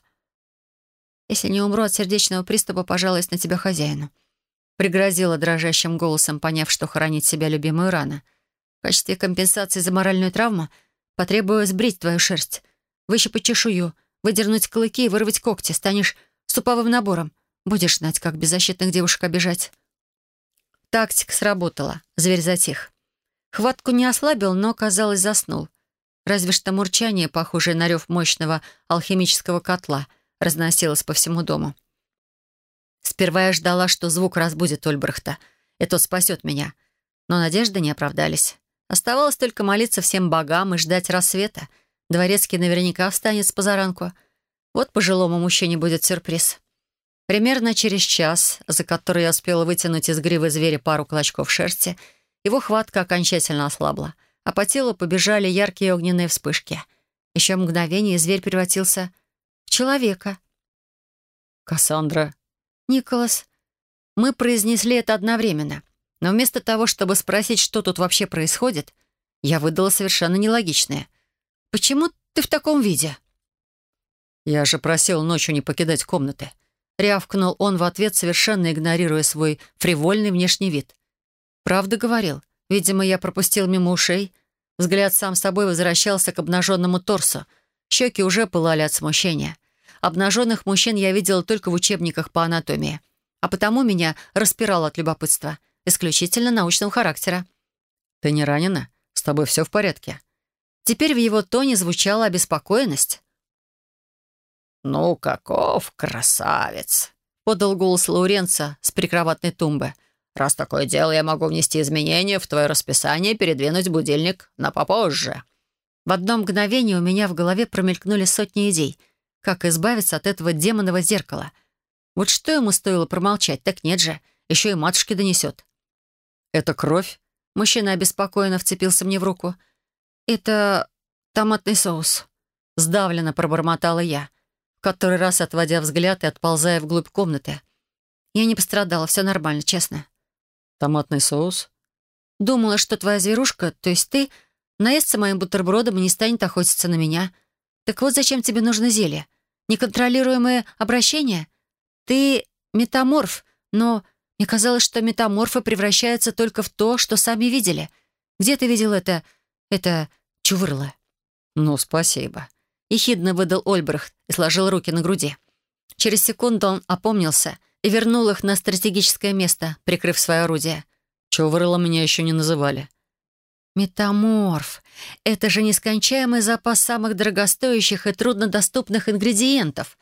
«Если не умру от сердечного приступа, пожалуюсь на тебя хозяину», пригрозила дрожащим голосом, поняв, что хоронить себя любимую рано. «В качестве компенсации за моральную травму потребую сбрить твою шерсть, выщипать чешую, выдернуть клыки и вырвать когти. Станешь суповым набором. Будешь знать, как беззащитных девушек обижать». Тактика сработала. Зверь затих. Хватку не ослабил, но, казалось, заснул. Разве что мурчание, похожее на рев мощного алхимического котла, разносилось по всему дому. Сперва я ждала, что звук разбудит Ольбрахта, и тот спасет меня. Но надежды не оправдались. Оставалось только молиться всем богам и ждать рассвета. Дворецкий наверняка встанет с позаранку. Вот пожилому мужчине будет сюрприз. Примерно через час, за который я успела вытянуть из гривы зверя пару клочков шерсти, его хватка окончательно ослабла, а по телу побежали яркие огненные вспышки. Еще мгновение, и зверь превратился в человека. «Кассандра». «Николас». Мы произнесли это одновременно, но вместо того, чтобы спросить, что тут вообще происходит, я выдала совершенно нелогичное. «Почему ты в таком виде?» «Я же просил ночью не покидать комнаты». Рявкнул он в ответ, совершенно игнорируя свой фривольный внешний вид. «Правда говорил. Видимо, я пропустил мимо ушей». Взгляд сам собой возвращался к обнаженному торсу. Щеки уже пылали от смущения. Обнаженных мужчин я видела только в учебниках по анатомии, а потому меня распирало от любопытства, исключительно научного характера. «Ты не ранена? С тобой все в порядке?» Теперь в его тоне звучала обеспокоенность. «Ну, каков красавец!» — подал голос Лауренца с прикроватной тумбы. «Раз такое дело, я могу внести изменения в твое расписание и передвинуть будильник на попозже». В одно мгновение у меня в голове промелькнули сотни идей, как избавиться от этого демонового зеркала. Вот что ему стоило промолчать, так нет же, еще и матушке донесет. «Это кровь?» Мужчина обеспокоенно вцепился мне в руку. «Это томатный соус», — сдавленно пробормотала я, в который раз отводя взгляд и отползая вглубь комнаты. Я не пострадала, все нормально, честно. «Томатный соус?» «Думала, что твоя зверушка, то есть ты, наестся моим бутербродом и не станет охотиться на меня. Так вот зачем тебе нужно зелье? Неконтролируемое обращение? Ты метаморф, но мне казалось, что метаморфы превращаются только в то, что сами видели. Где ты видел это... это чувырло?» «Ну, спасибо», — ехидно выдал Ольбрахт и сложил руки на груди. Через секунду он опомнился и вернул их на стратегическое место, прикрыв свое орудие. «Чувырла меня еще не называли». «Метаморф. Это же нескончаемый запас самых дорогостоящих и труднодоступных ингредиентов».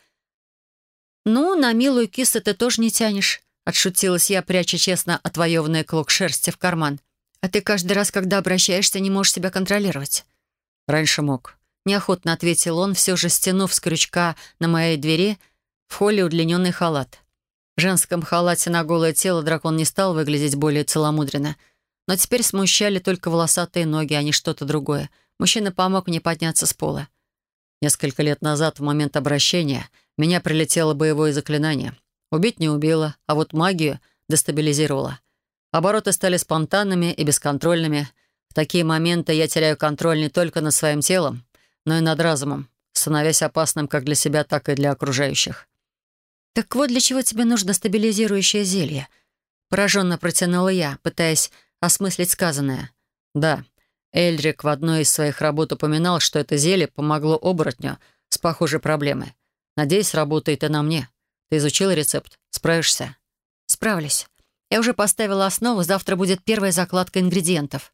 «Ну, на милую кису ты тоже не тянешь», — отшутилась я, пряча честно отвоеванный клок шерсти в карман. «А ты каждый раз, когда обращаешься, не можешь себя контролировать». «Раньше мог», — неохотно ответил он, все же стянув с крючка на моей двери в холле удлиненный халат. В женском халате на голое тело дракон не стал выглядеть более целомудренно, но теперь смущали только волосатые ноги, а не что-то другое. Мужчина помог мне подняться с пола. «Несколько лет назад, в момент обращения, меня прилетело боевое заклинание. Убить не убило, а вот магию дестабилизировало. Обороты стали спонтанными и бесконтрольными. В такие моменты я теряю контроль не только над своим телом, но и над разумом, становясь опасным как для себя, так и для окружающих». «Так вот для чего тебе нужно стабилизирующее зелье?» Пораженно протянула я, пытаясь осмыслить сказанное. «Да, Эльрик в одной из своих работ упоминал, что это зелье помогло оборотню с похожей проблемой. Надеюсь, работает и на мне. Ты изучил рецепт? Справишься?» «Справлюсь. Я уже поставила основу, завтра будет первая закладка ингредиентов».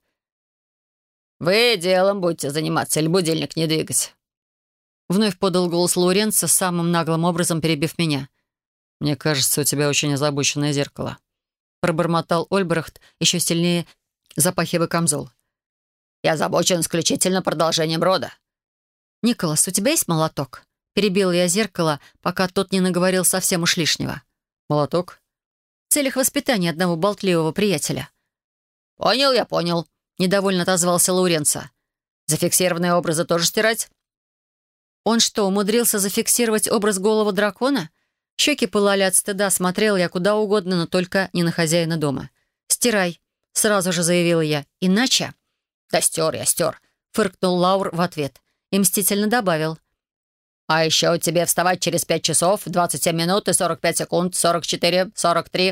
«Вы делом будете заниматься или будильник не двигать?» Вновь подал голос Лауренца, самым наглым образом перебив меня. «Мне кажется, у тебя очень озабоченное зеркало», — пробормотал Ольбрахт, еще сильнее запахивая камзол. «Я озабочен исключительно продолжением рода». «Николас, у тебя есть молоток?» Перебил я зеркало, пока тот не наговорил совсем уж лишнего. «Молоток?» «В целях воспитания одного болтливого приятеля». «Понял, я понял», — недовольно отозвался Лауренца. «Зафиксированные образы тоже стирать?» «Он что, умудрился зафиксировать образ голого дракона?» Щеки пылали от стыда, смотрел я куда угодно, но только не на хозяина дома. «Стирай», — сразу же заявила я. «Иначе...» «Да стер я, стер», — фыркнул Лаур в ответ и мстительно добавил. «А еще тебе вставать через пять часов, двадцать семь минут и сорок пять секунд, сорок четыре, сорок три».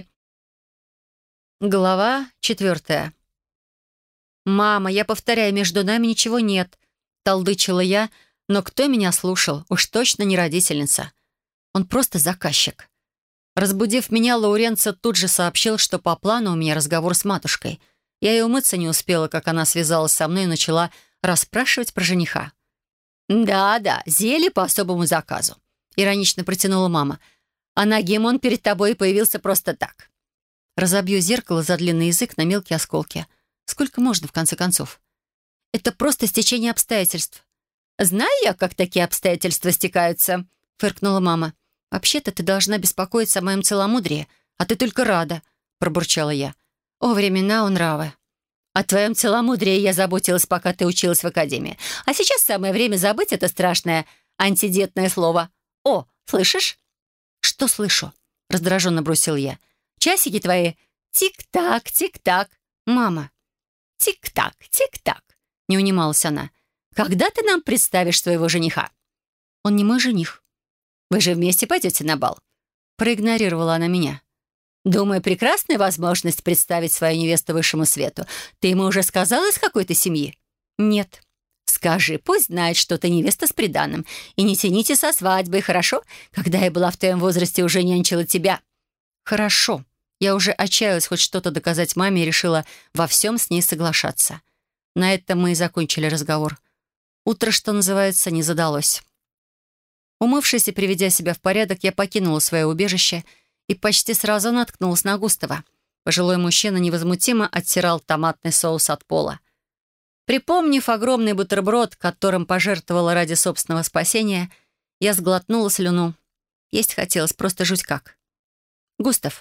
Глава четвертая. «Мама, я повторяю, между нами ничего нет», — толдычила я, но кто меня слушал? Уж точно не родительница. Он просто заказчик. Разбудив меня, Лауренца тут же сообщил, что по плану у меня разговор с матушкой. Я и умыться не успела, как она связалась со мной и начала расспрашивать про жениха. «Да-да, зелье по особому заказу. иронично протянула мама. «А Нагимон перед тобой появился просто так». Разобью зеркало за длинный язык на мелкие осколки. Сколько можно, в конце концов? Это просто стечение обстоятельств. «Знаю я, как такие обстоятельства стекаются», — фыркнула мама. «Вообще-то ты должна беспокоиться о моем целомудрии, а ты только рада», — пробурчала я. «О, времена у нравы. О твоем целомудрии я заботилась, пока ты училась в академии. А сейчас самое время забыть это страшное антидетное слово. О, слышишь?» «Что слышу?» — раздраженно бросил я. «Часики твои. Тик-так, тик-так. Мама». «Тик-так, тик-так», — не унималась она. «Когда ты нам представишь своего жениха?» «Он не мой жених». «Вы же вместе пойдете на бал?» Проигнорировала она меня. «Думаю, прекрасная возможность представить свою невесту высшему свету. Ты ему уже сказала, из какой ты семьи?» «Нет». «Скажи, пусть знает, что ты невеста с приданым. И не тяните со свадьбой, хорошо? Когда я была в твоем возрасте, уже нянчила тебя». «Хорошо». Я уже отчаялась хоть что-то доказать маме и решила во всем с ней соглашаться. На этом мы и закончили разговор. Утро, что называется, не задалось. Умывшись и приведя себя в порядок, я покинула свое убежище и почти сразу наткнулась на Густава. Пожилой мужчина невозмутимо оттирал томатный соус от пола. Припомнив огромный бутерброд, которым пожертвовала ради собственного спасения, я сглотнула слюну. Есть хотелось просто жуть как. «Густав,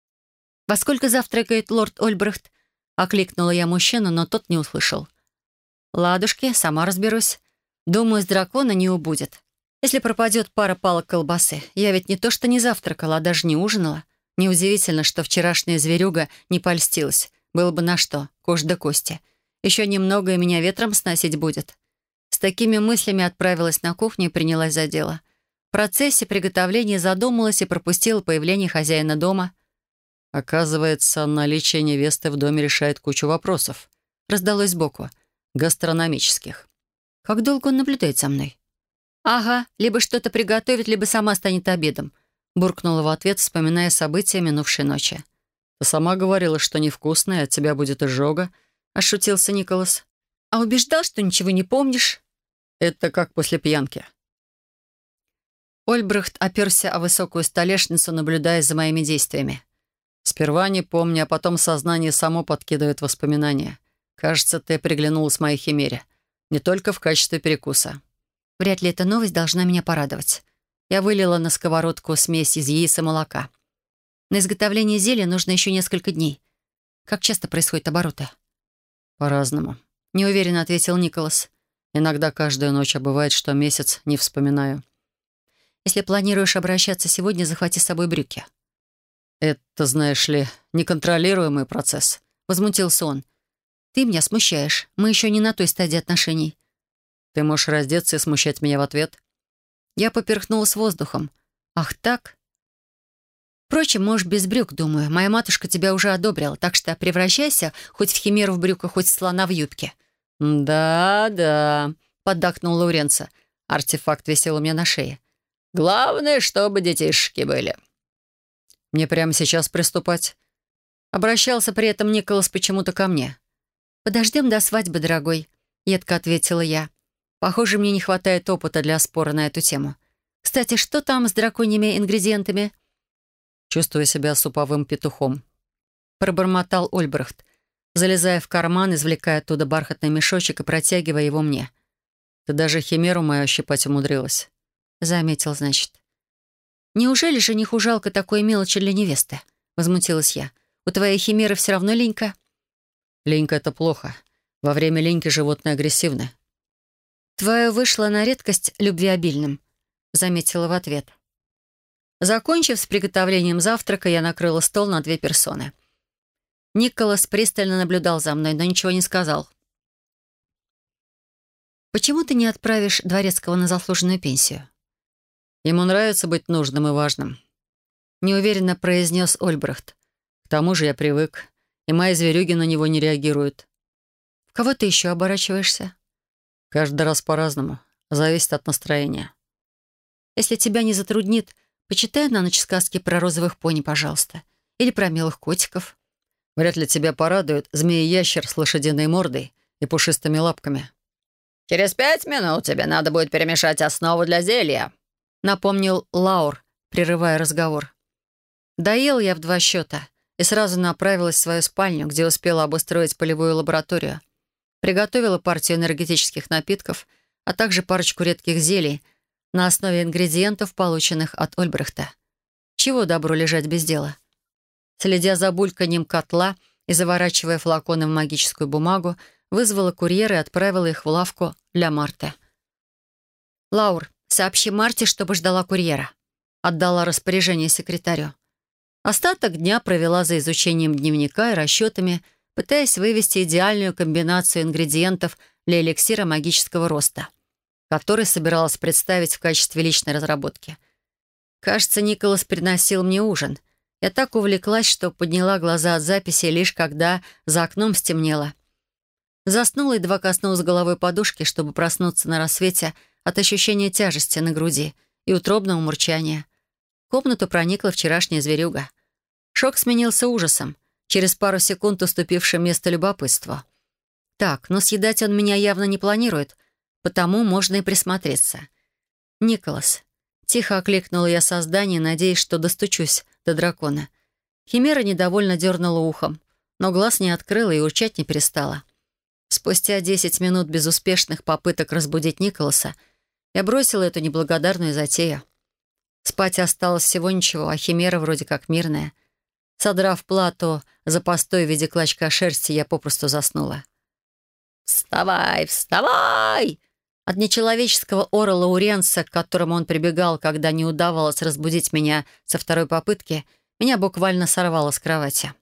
во сколько завтракает лорд Ольбрехт?» — окликнула я мужчину, но тот не услышал. «Ладушки, сама разберусь. Думаю, с дракона не убудет. Если пропадет пара палок колбасы. Я ведь не то что не завтракала, а даже не ужинала. Неудивительно, что вчерашняя зверюга не польстилась. Было бы на что, кожа да кости. Еще немного, и меня ветром сносить будет». С такими мыслями отправилась на кухню и принялась за дело. В процессе приготовления задумалась и пропустила появление хозяина дома. «Оказывается, наличие невесты в доме решает кучу вопросов», — раздалось сбоку. «Гастрономических». «Как долго он наблюдает за мной?» «Ага, либо что-то приготовит, либо сама станет обедом», — буркнула в ответ, вспоминая события минувшей ночи. «Ты сама говорила, что невкусное, от тебя будет изжога», — ошутился Николас. «А убеждал, что ничего не помнишь?» «Это как после пьянки». Ольбрехт оперся о высокую столешницу, наблюдая за моими действиями. «Сперва не помню, а потом сознание само подкидывает воспоминания. Кажется, ты приглянулась моей химере. Не только в качестве перекуса». Вряд ли эта новость должна меня порадовать. Я вылила на сковородку смесь из яиц и молока. На изготовление зелья нужно еще несколько дней. Как часто происходят обороты? «По-разному», — неуверенно ответил Николас. «Иногда каждую ночь, а бывает, что месяц не вспоминаю». «Если планируешь обращаться сегодня, захвати с собой брюки». «Это, знаешь ли, неконтролируемый процесс», — возмутился он. «Ты меня смущаешь. Мы еще не на той стадии отношений». «Ты можешь раздеться и смущать меня в ответ». Я поперхнулась воздухом. «Ах так?» «Впрочем, можешь без брюк, думаю. Моя матушка тебя уже одобрила, так что превращайся хоть в химеру в брюках, хоть в слона в юбке». «Да-да», — поддакнул Лауренцо. Артефакт висел у меня на шее. «Главное, чтобы детишки были». «Мне прямо сейчас приступать?» Обращался при этом Николас почему-то ко мне. «Подождем до свадьбы, дорогой», — едко ответила я. «Похоже, мне не хватает опыта для спора на эту тему. Кстати, что там с драконьими ингредиентами?» «Чувствую себя суповым петухом», — пробормотал Ольбрехт, залезая в карман, извлекая оттуда бархатный мешочек и протягивая его мне. «Ты даже химеру мою ощипать умудрилась». «Заметил, значит». «Неужели жениху жалко такой мелочи для невесты?» — возмутилась я. «У твоей химеры все равно линька». «Линька — это плохо. Во время линьки животные агрессивны». «Твое вышло на редкость любвеобильным», — заметила в ответ. Закончив с приготовлением завтрака, я накрыла стол на две персоны. Николас пристально наблюдал за мной, но ничего не сказал. «Почему ты не отправишь дворецкого на заслуженную пенсию?» «Ему нравится быть нужным и важным», — неуверенно произнес Ольбрехт. «К тому же я привык, и мои зверюги на него не реагируют». «В кого ты еще оборачиваешься?» «Каждый раз по-разному. Зависит от настроения». «Если тебя не затруднит, почитай на ночь сказки про розовых пони, пожалуйста. Или про милых котиков». «Вряд ли тебя порадует змеи-ящер с лошадиной мордой и пушистыми лапками». «Через пять минут тебе надо будет перемешать основу для зелья», напомнил Лаур, прерывая разговор. Доел я в два счета и сразу направилась в свою спальню, где успела обустроить полевую лабораторию. Приготовила партию энергетических напитков, а также парочку редких зелий на основе ингредиентов, полученных от Ольбрехта. Чего добру лежать без дела? Следя за бульканьем котла и заворачивая флаконы в магическую бумагу, вызвала курьера и отправила их в лавку для Марты. «Лаур, сообщи Марте, чтобы ждала курьера», — отдала распоряжение секретарю. Остаток дня провела за изучением дневника и расчетами, пытаясь вывести идеальную комбинацию ингредиентов для эликсира магического роста, который собиралась представить в качестве личной разработки. Кажется, Николас приносил мне ужин. Я так увлеклась, что подняла глаза от записи лишь когда за окном стемнело. Заснула, едва коснулась головой подушки, чтобы проснуться на рассвете от ощущения тяжести на груди и утробного мурчания. В комнату проникла вчерашняя зверюга. Шок сменился ужасом, через пару секунд уступившим место любопытству. Так, но съедать он меня явно не планирует, потому можно и присмотреться. «Николас». Тихо окликнула я создание, надеясь, что достучусь до дракона. Химера недовольно дернула ухом, но глаз не открыла и урчать не перестала. Спустя десять минут безуспешных попыток разбудить Николаса я бросила эту неблагодарную затею. Спать осталось всего ничего, а химера вроде как мирная. Содрав плату за постой в виде клочка шерсти, я попросту заснула. «Вставай, вставай!» От нечеловеческого ора Лауренса, к которому он прибегал, когда не удавалось разбудить меня со второй попытки, меня буквально сорвало с кровати.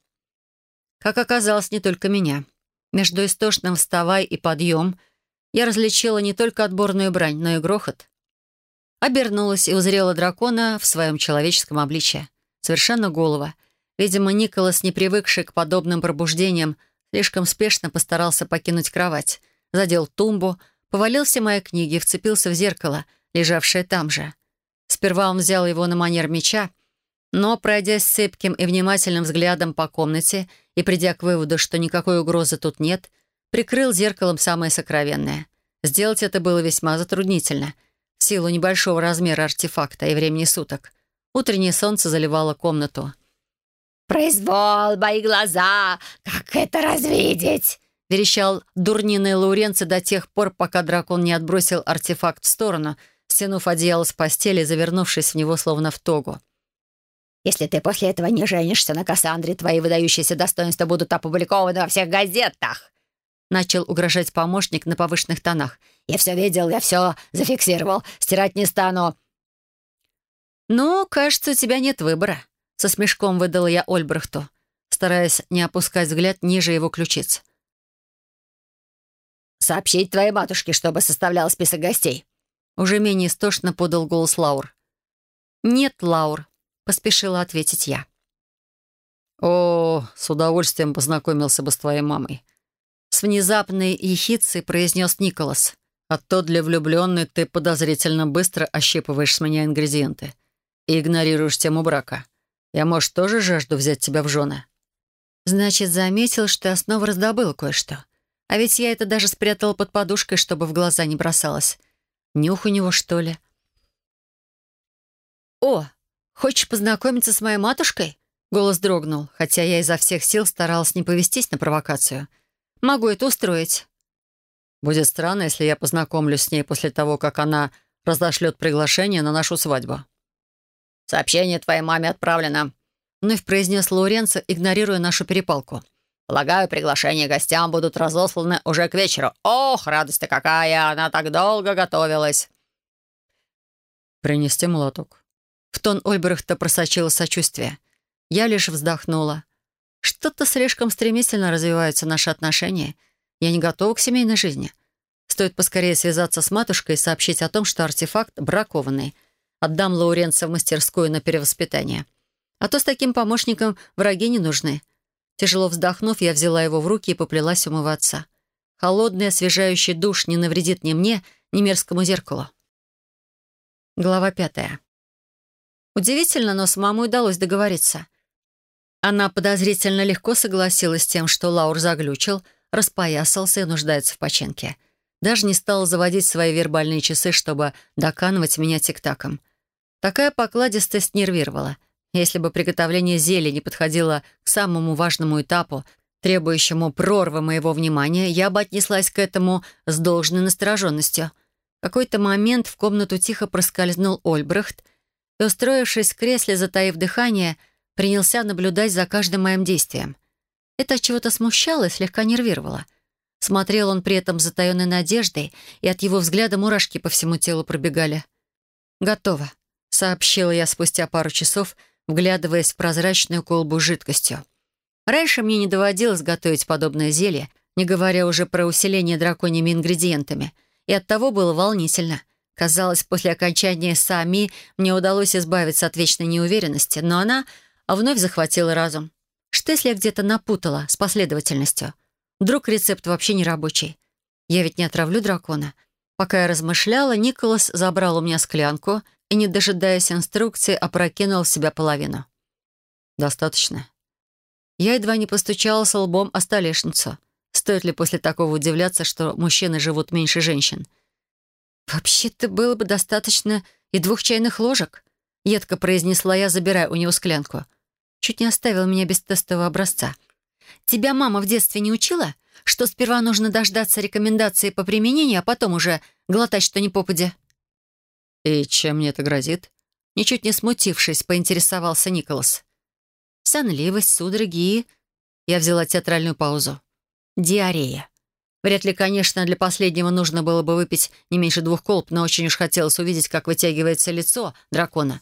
Как оказалось, не только меня. Между истошным «вставай» и «подъем» я различила не только отборную брань, но и грохот. Обернулась и узрела дракона в своем человеческом обличье. Совершенно голого. Видимо, Николас, не привыкший к подобным пробуждениям, слишком спешно постарался покинуть кровать, задел тумбу, повалил все мои книги и вцепился в зеркало, лежавшее там же. Сперва он взял его на манер меча, но, пройдясь цепким и внимательным взглядом по комнате и придя к выводу, что никакой угрозы тут нет, прикрыл зеркалом самое сокровенное. Сделать это было весьма затруднительно, в силу небольшого размера артефакта и времени суток. Утреннее солнце заливало комнату. «Произвол, мои глаза! Как это развидеть?» — верещал дурниный Лауренцо до тех пор, пока дракон не отбросил артефакт в сторону, стянув одеяло с постели и завернувшись в него словно в тогу. «Если ты после этого не женишься на Кассандре, твои выдающиеся достоинства будут опубликованы во всех газетах!» Начал угрожать помощник на повышенных тонах. «Я все видел, я все зафиксировал. Стирать не стану». «Ну, кажется, у тебя нет выбора», — со смешком выдала я Ольбрехту, стараясь не опускать взгляд ниже его ключиц. «Сообщить твоей матушке, чтобы составлял список гостей». Уже менее истошно подал голос Лаур. «Нет, Лаур», — поспешила ответить я. «О, с удовольствием познакомился бы с твоей мамой», — с внезапной ехидцей произнес Николас. «А то для влюбленной ты подозрительно быстро ощипываешь с меня ингредиенты и игнорируешь тему брака. Я, может, тоже жажду взять тебя в жены?» «Значит, заметил, что я снова раздобыла кое-что. А ведь я это даже спрятала под подушкой, чтобы в глаза не бросалось. Нюх у него, что ли?» «О, хочешь познакомиться с моей матушкой?» Голос дрогнул, хотя я изо всех сил старалась не повестись на провокацию. «Могу это устроить». «Будет странно, если я познакомлюсь с ней после того, как она разошлет приглашение на нашу свадьбу». «Сообщение твоей маме отправлено», — вновь произнес Лауренцо, игнорируя нашу перепалку. «Полагаю, приглашения гостям будут разосланы уже к вечеру. Ох, радость-то какая! Она так долго готовилась!» «Принести молоток». В тон Ольбрехта просочилось сочувствие. Я лишь вздохнула. Что-то слишком стремительно развиваются наши отношения. Я не готова к семейной жизни. Стоит поскорее связаться с матушкой и сообщить о том, что артефакт бракованный. Отдам Лауренцо в мастерскую на перевоспитание. А то с таким помощником враги не нужны. Тяжело вздохнув, я взяла его в руки и поплелась умываться. Холодный, освежающий душ не навредит ни мне, ни мерзкому зеркалу. Глава пятая. Удивительно, но самому удалось договориться. Она подозрительно легко согласилась с тем, что Лаур заглючил, распоясался и нуждается в починке. Даже не стала заводить свои вербальные часы, чтобы доканывать меня тик-таком. Такая покладистость нервировала. Если бы приготовление зелья не подходило к самому важному этапу, требующему прорвы моего внимания, я бы отнеслась к этому с должной настороженностью. В какой-то момент в комнату тихо проскользнул Ольбрахт и, устроившись в кресле, затаив дыхание, принялся наблюдать за каждым моим действием. Это от чего-то смущало и слегка нервировало. Смотрел он при этом с затаенной надеждой, и от его взгляда мурашки по всему телу пробегали. «Готово», — сообщила я спустя пару часов, вглядываясь в прозрачную колбу с жидкостью. Раньше мне не доводилось готовить подобное зелье, не говоря уже про усиление драконьими ингредиентами, и оттого было волнительно. Казалось, после окончания Сами мне удалось избавиться от вечной неуверенности, но она вновь захватила разум. Что если я где-то напутала с последовательностью? Вдруг рецепт вообще не рабочий? Я ведь не отравлю дракона. Пока я размышляла, Николас забрал у меня склянку и, не дожидаясь инструкции, опрокинул в себя половину. «Достаточно». Я едва не постучалась лбом о столешницу. Стоит ли после такого удивляться, что мужчины живут меньше женщин? «Вообще-то было бы достаточно и двух чайных ложек», — едко произнесла я, забирая у него склянку. Чуть не оставила меня без тестового образца. «Тебя мама в детстве не учила, что сперва нужно дождаться рекомендации по применению, а потом уже глотать что ни попадя?» «И чем мне это грозит?» Ничуть не смутившись, поинтересовался Николас. «Сонливость, судороги и...» Я взяла театральную паузу. «Диарея. Вряд ли, конечно, для последнего нужно было бы выпить не меньше двух колб, но очень уж хотелось увидеть, как вытягивается лицо дракона».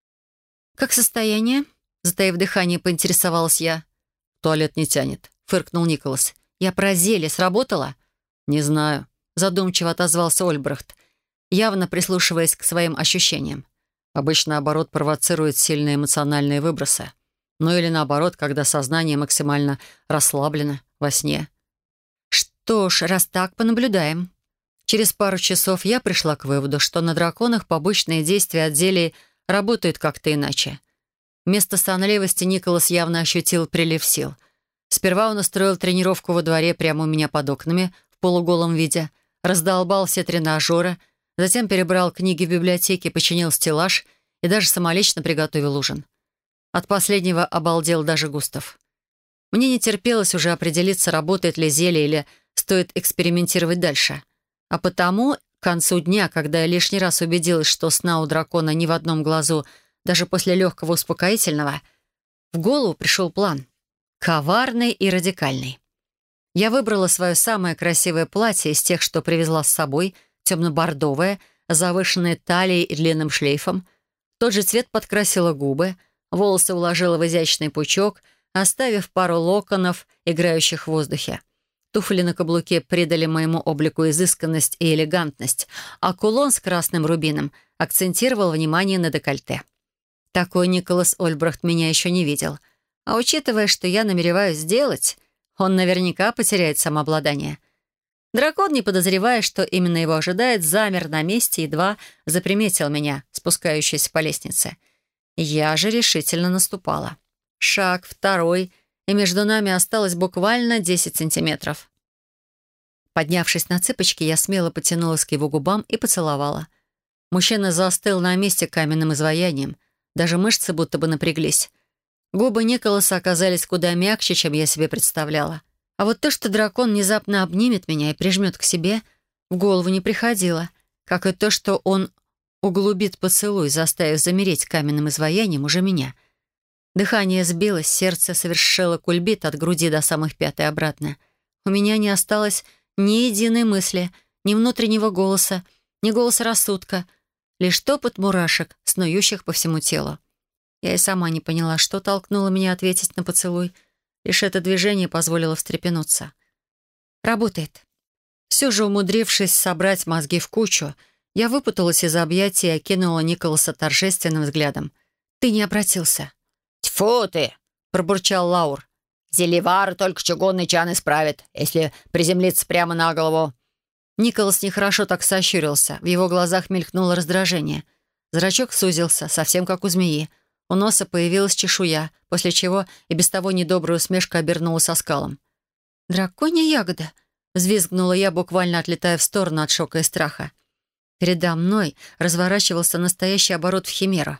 «Как состояние?» Затаив дыхание, поинтересовалась я. «В туалет не тянет», — фыркнул Николас. «Я про зелье сработала?» «Не знаю», — задумчиво отозвался Ольбрахт, явно прислушиваясь к своим ощущениям. «Обычно оборот провоцирует сильные эмоциональные выбросы. Ну или наоборот, когда сознание максимально расслаблено во сне». «Что ж, раз так, понаблюдаем». Через пару часов я пришла к выводу, что на драконах побочные действия от зелий работают как-то иначе. Вместо сонливости Николас явно ощутил прилив сил. Сперва он устроил тренировку во дворе прямо у меня под окнами, в полуголом виде, раздолбал все тренажеры, затем перебрал книги в библиотеке, починил стеллаж и даже самолично приготовил ужин. От последнего обалдел даже Густав. Мне не терпелось уже определиться, работает ли зелье или стоит экспериментировать дальше. А потому, к концу дня, когда я лишний раз убедилась, что сна у дракона ни в одном глазу, даже после легкого успокоительного, в голову пришел план. Коварный и радикальный. Я выбрала свое самое красивое платье из тех, что привезла с собой, темно-бордовое, завышенное талией и длинным шлейфом. Тот же цвет подкрасила губы, волосы уложила в изящный пучок, оставив пару локонов, играющих в воздухе. Туфли на каблуке придали моему облику изысканность и элегантность, а кулон с красным рубином акцентировал внимание на декольте. Такой Николас Ольбрахт меня еще не видел. А учитывая, что я намереваюсь сделать, он наверняка потеряет самообладание. Дракон, не подозревая, что именно его ожидает, замер на месте, едва заприметил меня, спускающуюся по лестнице. Я же решительно наступала. Шаг, второй, и между нами осталось буквально десять сантиметров. Поднявшись на цыпочки, я смело потянулась к его губам и поцеловала. Мужчина застыл на месте каменным изваянием. Даже мышцы будто бы напряглись. Губы Николаса оказались куда мягче, чем я себе представляла. А вот то, что дракон внезапно обнимет меня и прижмет к себе, в голову не приходило. Как и то, что он углубит поцелуй, заставив замереть каменным изваянием уже меня. Дыхание сбилось, сердце совершило кульбит от груди до самых пят и обратно. У меня не осталось ни единой мысли, ни внутреннего голоса, ни голоса рассудка, лишь топот мурашек, снующих по всему телу. Я и сама не поняла, что толкнуло меня ответить на поцелуй. Лишь это движение позволило встрепенуться. Работает. Все же, умудрившись собрать мозги в кучу, я выпуталась из объятий и окинула Николаса торжественным взглядом. «Ты не обратился». «Тьфу ты!» — пробурчал Лаур. «Зельевар только чугунный чан исправит, если приземлиться прямо на голову». Николас нехорошо так сощурился. В его глазах мелькнуло раздражение. Зрачок сузился, совсем как у змеи. У носа появилась чешуя, после чего и без того недобрая усмешка обернулась оскалом. «Драконья ягода!» — взвизгнула я, буквально отлетая в сторону от шока и страха. Передо мной разворачивался настоящий оборот в химеру.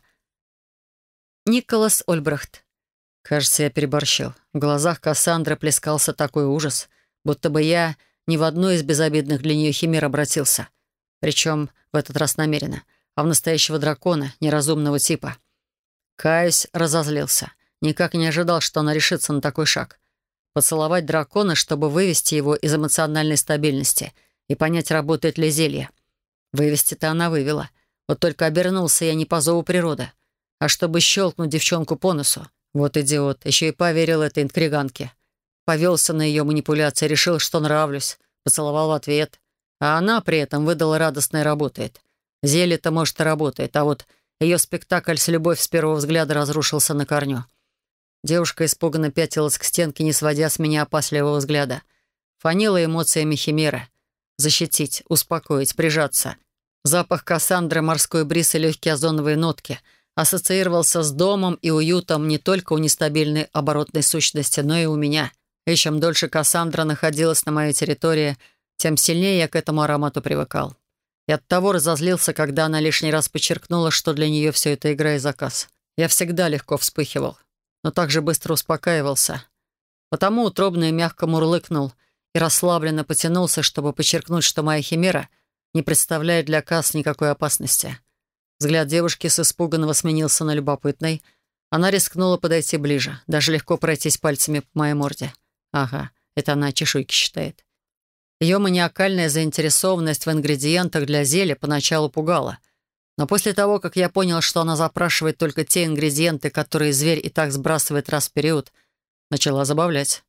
Николас Ольбрахт. Кажется, я переборщил. В глазах Кассандры плескался такой ужас, будто бы я ни в одну из безобидных для нее химер обратился. Причем в этот раз намеренно, а в настоящего дракона, неразумного типа. Каюсь, разозлился. Никак не ожидал, что она решится на такой шаг. Поцеловать дракона, чтобы вывести его из эмоциональной стабильности и понять, работает ли зелье. Вывести-то она вывела. Вот только обернулся я не по зову природы, а чтобы щелкнуть девчонку по носу. Вот идиот, еще и поверил этой интриганке. Повелся на ее манипуляции, решил, что нравлюсь. Поцеловал в ответ. А она при этом выдала радостно и работает. Зелье-то, может, и работает, а вот ее спектакль с любовь с первого взгляда разрушился на корню. Девушка испуганно пятилась к стенке, не сводя с меня опасливого взгляда. Фанила эмоциями химеры. Защитить, успокоить, прижаться. Запах Кассандры, морской бриз и легкие озоновые нотки ассоциировался с домом и уютом не только у нестабильной оборотной сущности, но и у меня. И чем дольше Кассандра находилась на моей территории, тем сильнее я к этому аромату привыкал. И оттого разозлился, когда она лишний раз подчеркнула, что для нее все это игра и заказ. Я всегда легко вспыхивал, но также быстро успокаивался. Потому утробно и мягко мурлыкнул и расслабленно потянулся, чтобы подчеркнуть, что моя химера не представляет для Касс никакой опасности. Взгляд девушки с испуганного сменился на любопытный. Она рискнула подойти ближе, даже легко пройтись пальцами по моей морде. Ага, это она чешуйки считает. Ее маниакальная заинтересованность в ингредиентах для зелья поначалу пугала. Но после того, как я понял, что она запрашивает только те ингредиенты, которые зверь и так сбрасывает раз в период, начала забавлять.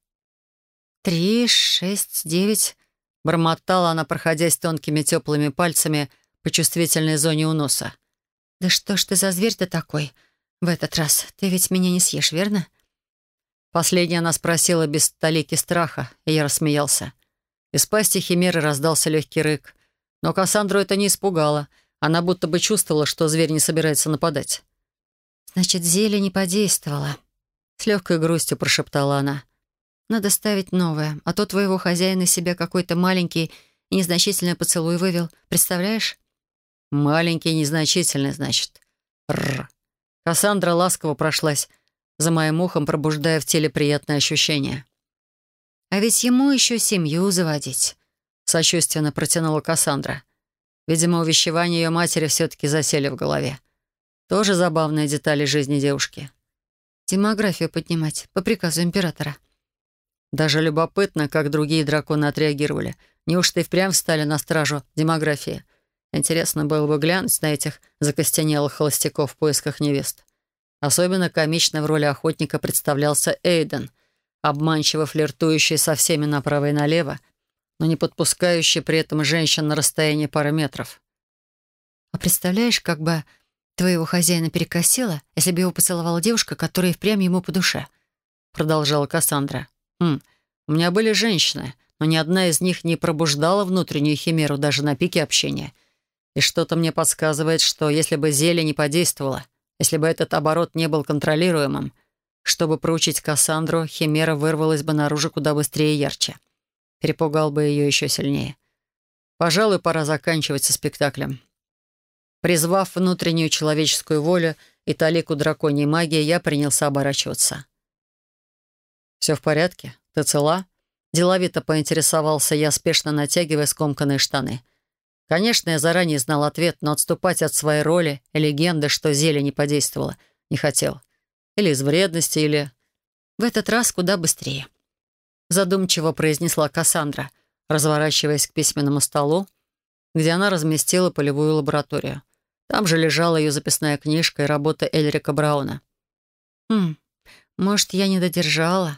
«Три, шесть, девять...» — бормотала она, проходясь тонкими теплыми пальцами по чувствительной зоне у носа. «Да что ж ты за зверь-то такой? В этот раз ты ведь меня не съешь, верно?» Последнее она спросила без толики страха, и я рассмеялся. Из пасти химеры раздался легкий рык. Но Кассандру это не испугало. Она будто бы чувствовала, что зверь не собирается нападать. «Значит, зелье не подействовало», — с легкой грустью прошептала она. «Надо ставить новое, а то твоего хозяина себя какой-то маленький и незначительный поцелуй вывел. Представляешь?» «Маленький и незначительный, значит. Рррр». Кассандра ласково прошлась за моим ухом, пробуждая в теле приятное ощущение. «А ведь ему еще семью заводить», — сочувственно протянула Кассандра. Видимо, увещевания ее матери все-таки засели в голове. Тоже забавные детали жизни девушки. «Демографию поднимать по приказу императора». Даже любопытно, как другие драконы отреагировали. Неужто и впрямь встали на стражу демографии? Интересно было бы глянуть на этих закостенелых холостяков в поисках невест. Особенно комично в роли охотника представлялся Эйден, обманчиво флиртующий со всеми направо и налево, но не подпускающий при этом женщин на расстоянии пары метров. «А представляешь, как бы твоего хозяина перекосило, если бы его поцеловала девушка, которая впрямь ему по душе?» Продолжала Кассандра. «Хм, у меня были женщины, но ни одна из них не пробуждала внутреннюю химеру даже на пике общения. И что-то мне подсказывает, что если бы зелье не подействовало, если бы этот оборот не был контролируемым, чтобы проучить Кассандру, химера вырвалась бы наружу куда быстрее и ярче. Перепугал бы ее еще сильнее. Пожалуй, пора заканчивать со спектаклем. Призвав внутреннюю человеческую волю и талику драконьей магии, я принялся оборачиваться. «Все в порядке? Ты цела?» Деловито поинтересовался я, спешно натягивая скомканные штаны. Конечно, я заранее знал ответ, но отступать от своей роли и легенды, что зелье не подействовало, не хотел. Или из вредности, или... «В этот раз куда быстрее», — задумчиво произнесла Кассандра, разворачиваясь к письменному столу, где она разместила полевую лабораторию. Там же лежала ее записная книжка и работа Эльрика Брауна. «Хм, может, я не додержала?»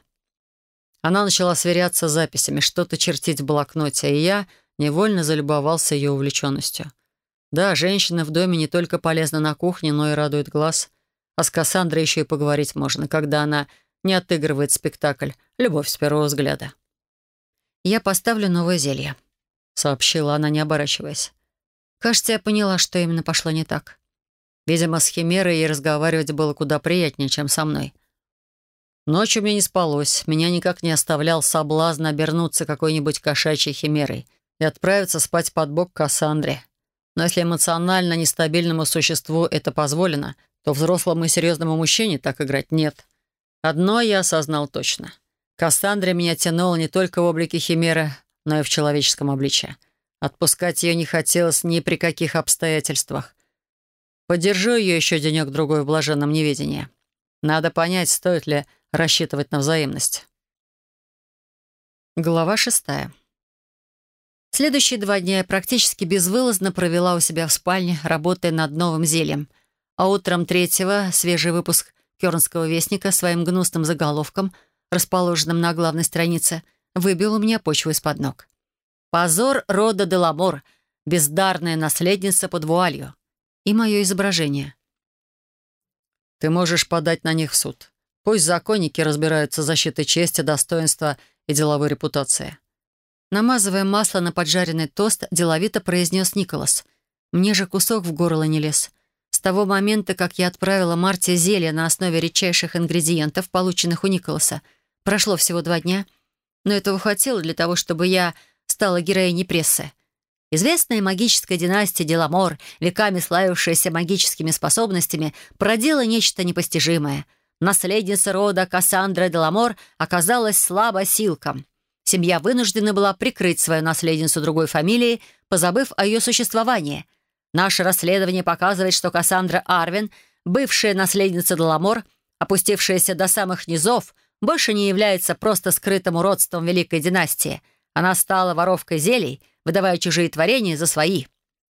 Она начала сверяться с записями, что-то чертить в блокноте, и я невольно залюбовался ее увлеченностью. Да, женщина в доме не только полезна на кухне, но и радует глаз. А с Кассандрой еще и поговорить можно, когда она не отыгрывает спектакль «Любовь с первого взгляда». «Я поставлю новое зелье», — сообщила она, не оборачиваясь. «Кажется, я поняла, что именно пошло не так». Видимо, с химерой ей разговаривать было куда приятнее, чем со мной. Ночью мне не спалось, меня никак не оставлял соблазн обернуться какой-нибудь кошачьей химерой и отправиться спать под бок к Кассандре. Но если эмоционально нестабильному существу это позволено, то взрослому и серьезному мужчине так играть нет. Одно я осознал точно. Кассандра меня тянула не только в облике химеры, но и в человеческом обличье. Отпускать ее не хотелось ни при каких обстоятельствах. Подержу ее еще денек-другой в блаженном неведении. Надо понять, стоит ли рассчитывать на взаимность. Глава шестая. Следующие два дня я практически безвылазно провела у себя в спальне, работая над новым зельем. А утром третьего свежий выпуск «Кёрнского вестника» своим гнусным заголовком, расположенным на главной странице, выбил у меня почву из-под ног. «Позор рода Деламор. Бездарная наследница под вуалью». И мое изображение. Ты можешь подать на них в суд. Пусть законники разбираются с защитой чести, достоинства и деловой репутации. Намазывая масло на поджаренный тост, деловито произнес Николас. Мне же кусок в горло не лез. С того момента, как я отправила Марте зелье на основе редчайших ингредиентов, полученных у Николаса, прошло всего два дня, но этого хватило для того, чтобы я стала героиней прессы. Известная магическая династия Деламор, веками славившаяся магическими способностями, породила нечто непостижимое. Наследница рода Кассандра Деламор оказалась слабосилком. Семья вынуждена была прикрыть свою наследницу другой фамилии, позабыв о ее существовании. Наше расследование показывает, что Кассандра Арвин, бывшая наследница Деламор, опустившаяся до самых низов, больше не является просто скрытым уродством великой династии. Она стала воровкой зелий, выдавая чужие творения за свои.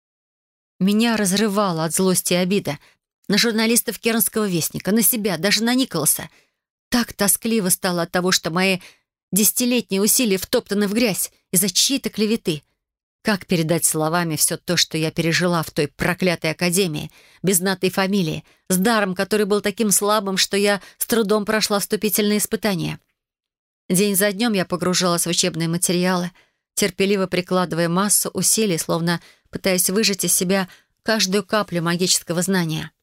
Меня разрывало от злости и обиды. На журналистов Кернского вестника, на себя, даже на Николаса. Так тоскливо стало от того, что мои десятилетние усилия втоптаны в грязь из-за чьей-то клеветы. Как передать словами все то, что я пережила в той проклятой академии, без знатной фамилии, с даром, который был таким слабым, что я с трудом прошла вступительные испытания? День за днем я погружалась в учебные материалы, терпеливо прикладывая массу усилий, словно пытаясь выжать из себя каждую каплю магического знания.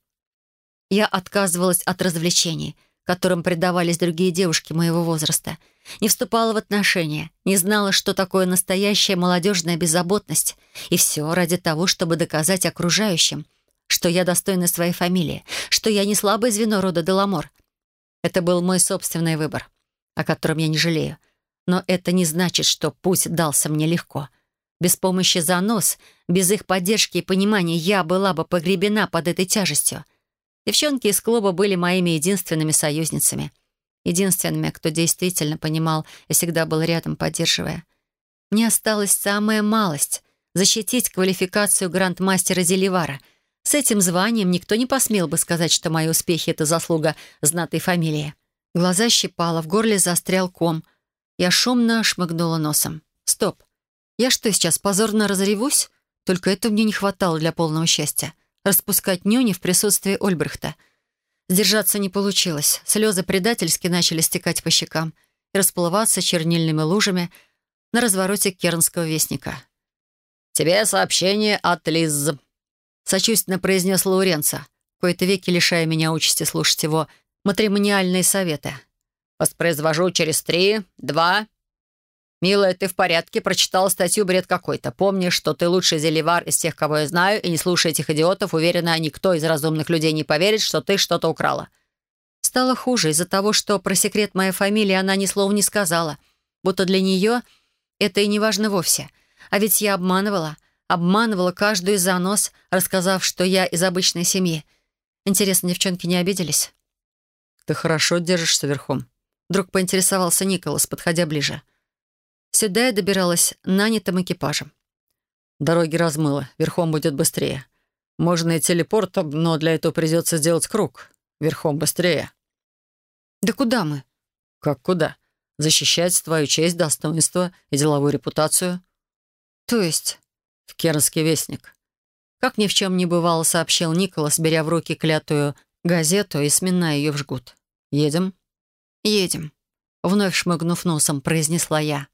Я отказывалась от развлечений, которым предавались другие девушки моего возраста, не вступала в отношения, не знала, что такое настоящая молодежная беззаботность, и все ради того, чтобы доказать окружающим, что я достойна своей фамилии, что я не слабое звено рода Деламор. Это был мой собственный выбор, о котором я не жалею. Но это не значит, что путь дался мне легко. Без помощи занос, без их поддержки и понимания я была бы погребена под этой тяжестью. Девчонки из клуба были моими единственными союзницами. Единственными, кто действительно понимал и всегда был рядом, поддерживая. Мне осталась самая малость — защитить квалификацию грандмастера Зеливара. С этим званием никто не посмел бы сказать, что мои успехи — это заслуга знатой фамилии. Глаза щипало, в горле застрял ком. Я шумно шмыгнула носом. Стоп. Я что, сейчас позорно разревусь? Только этого мне не хватало для полного счастья. Распускать нюни в присутствии Ольбрихта. Сдержаться не получилось. Слезы предательски начали стекать по щекам и расплываться чернильными лужами на развороте Кернского вестника. «Тебе сообщение от Лиз», — сочувственно произнес Лауренцо, кои-то веки лишая меня участи слушать его матримониальные советы. «Воспроизвожу через три, два...» «Милая, ты в порядке? Прочитала статью, бред какой-то. Помни, что ты лучший зельевар из всех, кого я знаю, и не слушай этих идиотов. Уверена, никто из разумных людей не поверит, что ты что-то украла». Стало хуже из-за того, что про секрет моей фамилии она ни слова не сказала. Будто для нее это и не важно вовсе. А ведь я обманывала. Обманывала каждую из занос, рассказав, что я из обычной семьи. Интересно, девчонки не обиделись? «Ты хорошо держишься верхом», — вдруг поинтересовался Николас, подходя ближе. Сюда я добиралась нанятым экипажем. «Дороги размыло, верхом будет быстрее. Можно и телепортом, но для этого придется сделать круг. Верхом быстрее». «Да куда мы?» «Как куда? Защищать твою честь, достоинство и деловую репутацию». «То есть?» «В Кернский вестник». Как ни в чем не бывало, сообщил Николас, беря в руки клятую газету и сминая ее в жгут. «Едем?» «Едем», — вновь шмыгнув носом, произнесла я.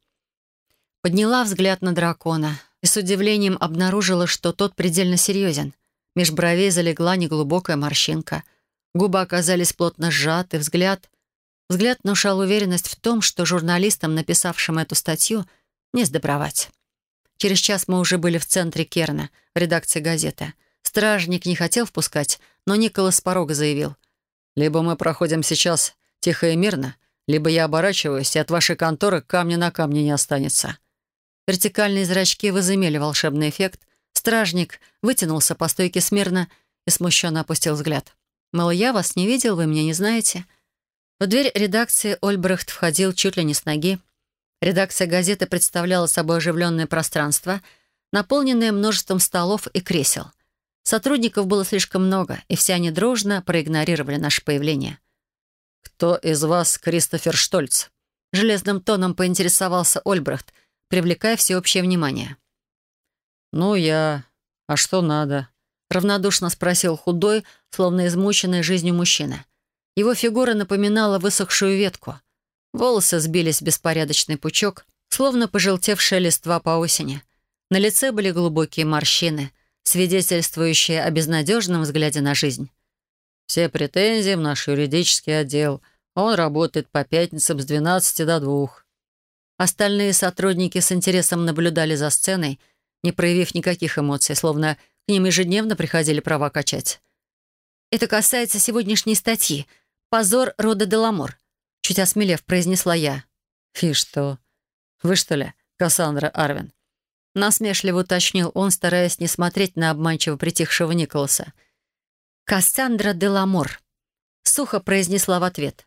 Подняла взгляд на дракона и с удивлением обнаружила, что тот предельно серьезен. Меж бровей залегла неглубокая морщинка. Губы оказались плотно сжаты, взгляд... Взгляд внушал уверенность в том, что журналистам, написавшим эту статью, не сдобровать. Через час мы уже были в центре Керна, в редакции газеты. Стражник не хотел впускать, но Николас с порога заявил. «Либо мы проходим сейчас тихо и мирно, либо я оборачиваюсь, и от вашей конторы камня на камне не останется». Вертикальные зрачки возымели волшебный эффект. Стражник вытянулся по стойке смирно и смущенно опустил взгляд. Мол, я вас не видел, вы меня не знаете. В дверь редакции Ольбрехт входил чуть ли не с ноги. Редакция газеты представляла собой оживленное пространство, наполненное множеством столов и кресел. Сотрудников было слишком много, и все они дружно проигнорировали наше появление. «Кто из вас Кристофер Штольц?» Железным тоном поинтересовался Ольбрехт, привлекая всеобщее внимание. «Ну, я... А что надо?» Равнодушно спросил худой, словно измученный жизнью мужчина. Его фигура напоминала высохшую ветку. Волосы сбились в беспорядочный пучок, словно пожелтевшая листва по осени. На лице были глубокие морщины, свидетельствующие о безнадежном взгляде на жизнь. «Все претензии в наш юридический отдел. Он работает по пятницам с двенадцати до двух». Остальные сотрудники с интересом наблюдали за сценой, не проявив никаких эмоций, словно к ним ежедневно приходили права качать. «Это касается сегодняшней статьи. Позор рода Деламор», — чуть осмелев произнесла я. «И что? Вы, что ли, Кассандра Арвин?» Насмешливо уточнил он, стараясь не смотреть на обманчиво притихшего Николаса. «Кассандра Деламор», — сухо произнесла в ответ.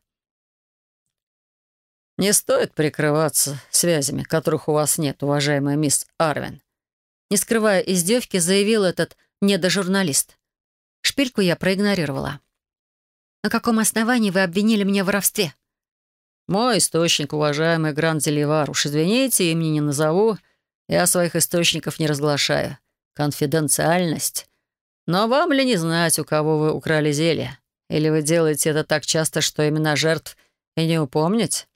«Не стоит прикрываться связями, которых у вас нет, уважаемая мисс Арвин», не скрывая издевки, заявил этот недожурналист. Шпильку я проигнорировала. «На каком основании вы обвинили меня в воровстве?» «Мой источник, уважаемый Гранд Деливар. Уж извините, имени не назову. Я своих источников не разглашаю. Конфиденциальность. Но вам ли не знать, у кого вы украли зелье? Или вы делаете это так часто, что имена жертв и не упомнить?»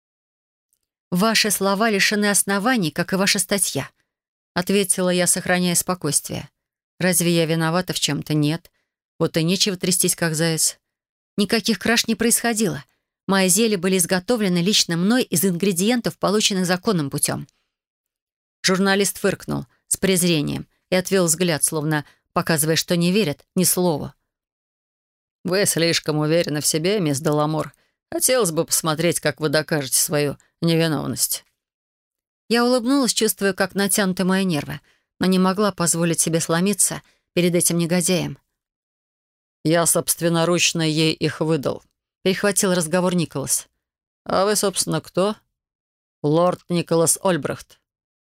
«Ваши слова лишены оснований, как и ваша статья», — ответила я, сохраняя спокойствие. «Разве я виновата в чем-то? Нет. Вот и нечего трястись, как заяц. Никаких краж не происходило. Мои зелья были изготовлены лично мной из ингредиентов, полученных законным путем». Журналист фыркнул с презрением и отвел взгляд, словно показывая, что не верит ни слову. «Вы слишком уверены в себе, мисс Деламор. Хотелось бы посмотреть, как вы докажете свою невиновность». Я улыбнулась, чувствуя, как натянуты мои нервы, но не могла позволить себе сломиться перед этим негодяем. «Я собственноручно ей их выдал», — перехватил разговор Николас. «А вы, собственно, кто?» «Лорд Николас Ольбрехт».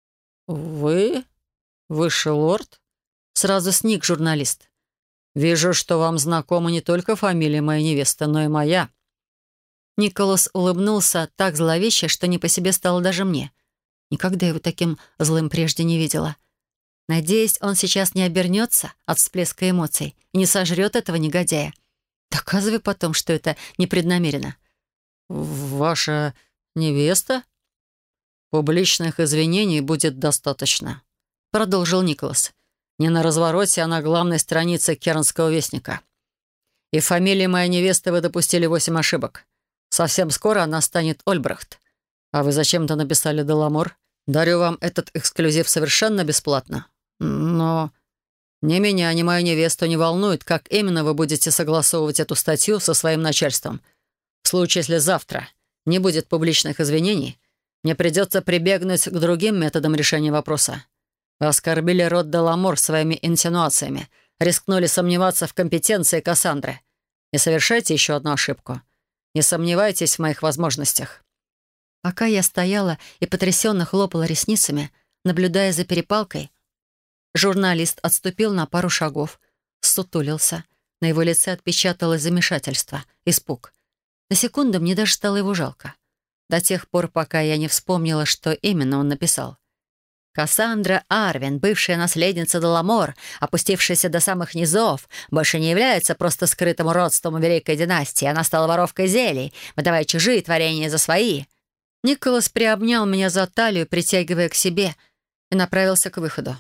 «Вы? Высший лорд?» Сразу сник журналист. «Вижу, что вам знакома не только фамилия моей невесты, но и моя». Николас улыбнулся так зловеще, что не по себе стало даже мне. Никогда его таким злым прежде не видела. Надеюсь, он сейчас не обернется от всплеска эмоций и не сожрет этого негодяя. Доказывай потом, что это непреднамеренно. «Ваша невеста? Публичных извинений будет достаточно», — продолжил Николас. «Не на развороте, а на главной странице Кернского вестника. И в фамилии моей невесты вы допустили восемь ошибок. Совсем скоро она станет Ольбрехт. А вы зачем-то написали Деламор? Дарю вам этот эксклюзив совершенно бесплатно. Но ни меня, ни мою невесту не волнует, как именно вы будете согласовывать эту статью со своим начальством. В случае, если завтра не будет публичных извинений, мне придется прибегнуть к другим методам решения вопроса. Вы оскорбили род Деламор своими инсинуациями, рискнули сомневаться в компетенции Кассандры. Не совершайте еще одну ошибку. Не сомневайтесь в моих возможностях». Пока я стояла и потрясенно хлопала ресницами, наблюдая за перепалкой, журналист отступил на пару шагов, ссутулился. На его лице отпечаталось замешательство, испуг. На секунду мне даже стало его жалко. До тех пор, пока я не вспомнила, что именно он написал. Кассандра Арвин, бывшая наследница Деламор, опустившаяся до самых низов, больше не является просто скрытым уродством великой династии. Она стала воровкой зелий, выдавая чужие творения за свои. Николас приобнял меня за талию, притягивая к себе, и направился к выходу.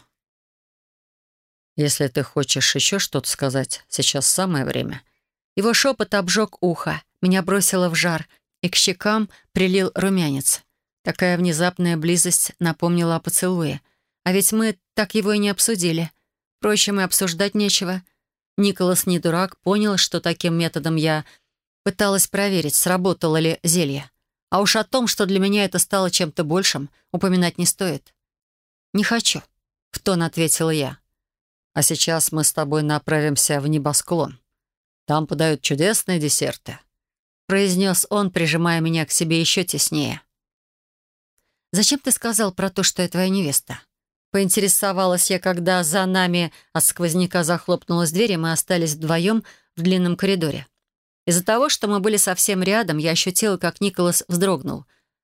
«Если ты хочешь еще что-то сказать, сейчас самое время». Его шепот обжег ухо, меня бросило в жар, и к щекам прилил румянец. Такая внезапная близость напомнила о поцелуе, А ведь мы так его и не обсудили. Впрочем, и обсуждать нечего. Николас не дурак, понял, что таким методом я пыталась проверить, сработало ли зелье. А уж о том, что для меня это стало чем-то большим, упоминать не стоит. «Не хочу», — в тон ответила я. «А сейчас мы с тобой направимся в небосклон. Там подают чудесные десерты», — произнес он, прижимая меня к себе еще теснее. «Зачем ты сказал про то, что я твоя невеста?» Поинтересовалась я, когда за нами от сквозняка захлопнулась дверь, и мы остались вдвоем в длинном коридоре. Из-за того, что мы были совсем рядом, я ощутила, как Николас вздрогнул.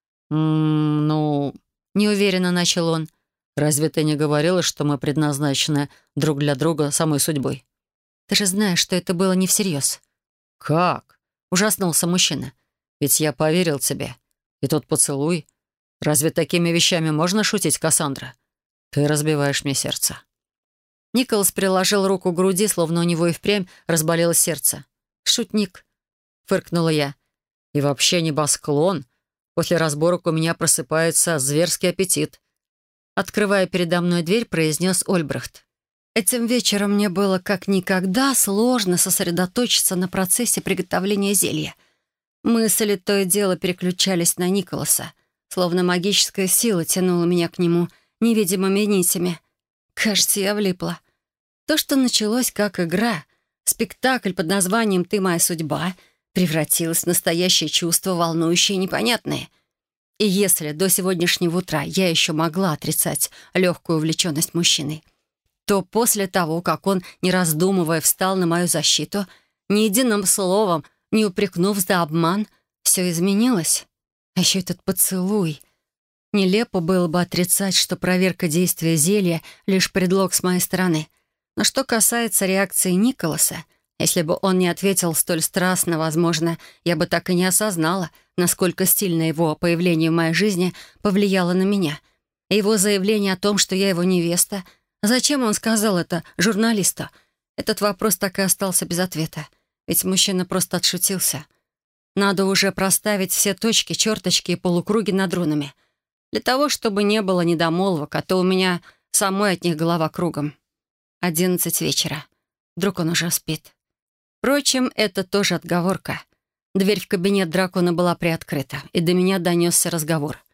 «М-м, ну...» — неуверенно начал он. «Разве ты не говорила, что мы предназначены друг для друга самой судьбой?» «Ты же знаешь, что это было не всерьез». «Как?» — ужаснулся мужчина. «Ведь я поверил тебе. И тот поцелуй. Разве такими вещами можно шутить, Кассандра? Ты разбиваешь мне сердце». Николас приложил руку к груди, словно у него и впрямь разболело сердце. «Шутник», — фыркнула я. «И вообще небосклон. После разборок у меня просыпается зверский аппетит», — открывая передо мной дверь, произнес Ольбрахт. Этим вечером мне было как никогда сложно сосредоточиться на процессе приготовления зелья. Мысли то и дело переключались на Николаса, словно магическая сила тянула меня к нему невидимыми нитями. Кажется, я влипла. То, что началось как игра, спектакль под названием «Ты моя судьба», превратилось в настоящее чувство, волнующее и непонятное. И если до сегодняшнего утра я еще могла отрицать легкую увлеченность мужчиной, то после того, как он, не раздумывая, встал на мою защиту, ни единым словом, не упрекнув за обман, все изменилось. А еще этот поцелуй. Нелепо было бы отрицать, что проверка действия зелья — лишь предлог с моей стороны. Но что касается реакции Николаса, если бы он не ответил столь страстно, возможно, я бы так и не осознала, насколько сильно его появление в моей жизни повлияло на меня. Его заявление о том, что я его невеста. Зачем он сказал это журналисту? Этот вопрос так и остался без ответа. Ведь мужчина просто отшутился. Надо уже проставить все точки, черточки и полукруги над рунами. Для того, чтобы не было недомолвок, а то у меня самой от них голова кругом. Одиннадцать вечера. Вдруг он уже спит. Впрочем, это тоже отговорка. Дверь в кабинет дракона была приоткрыта, и до меня донесся разговор.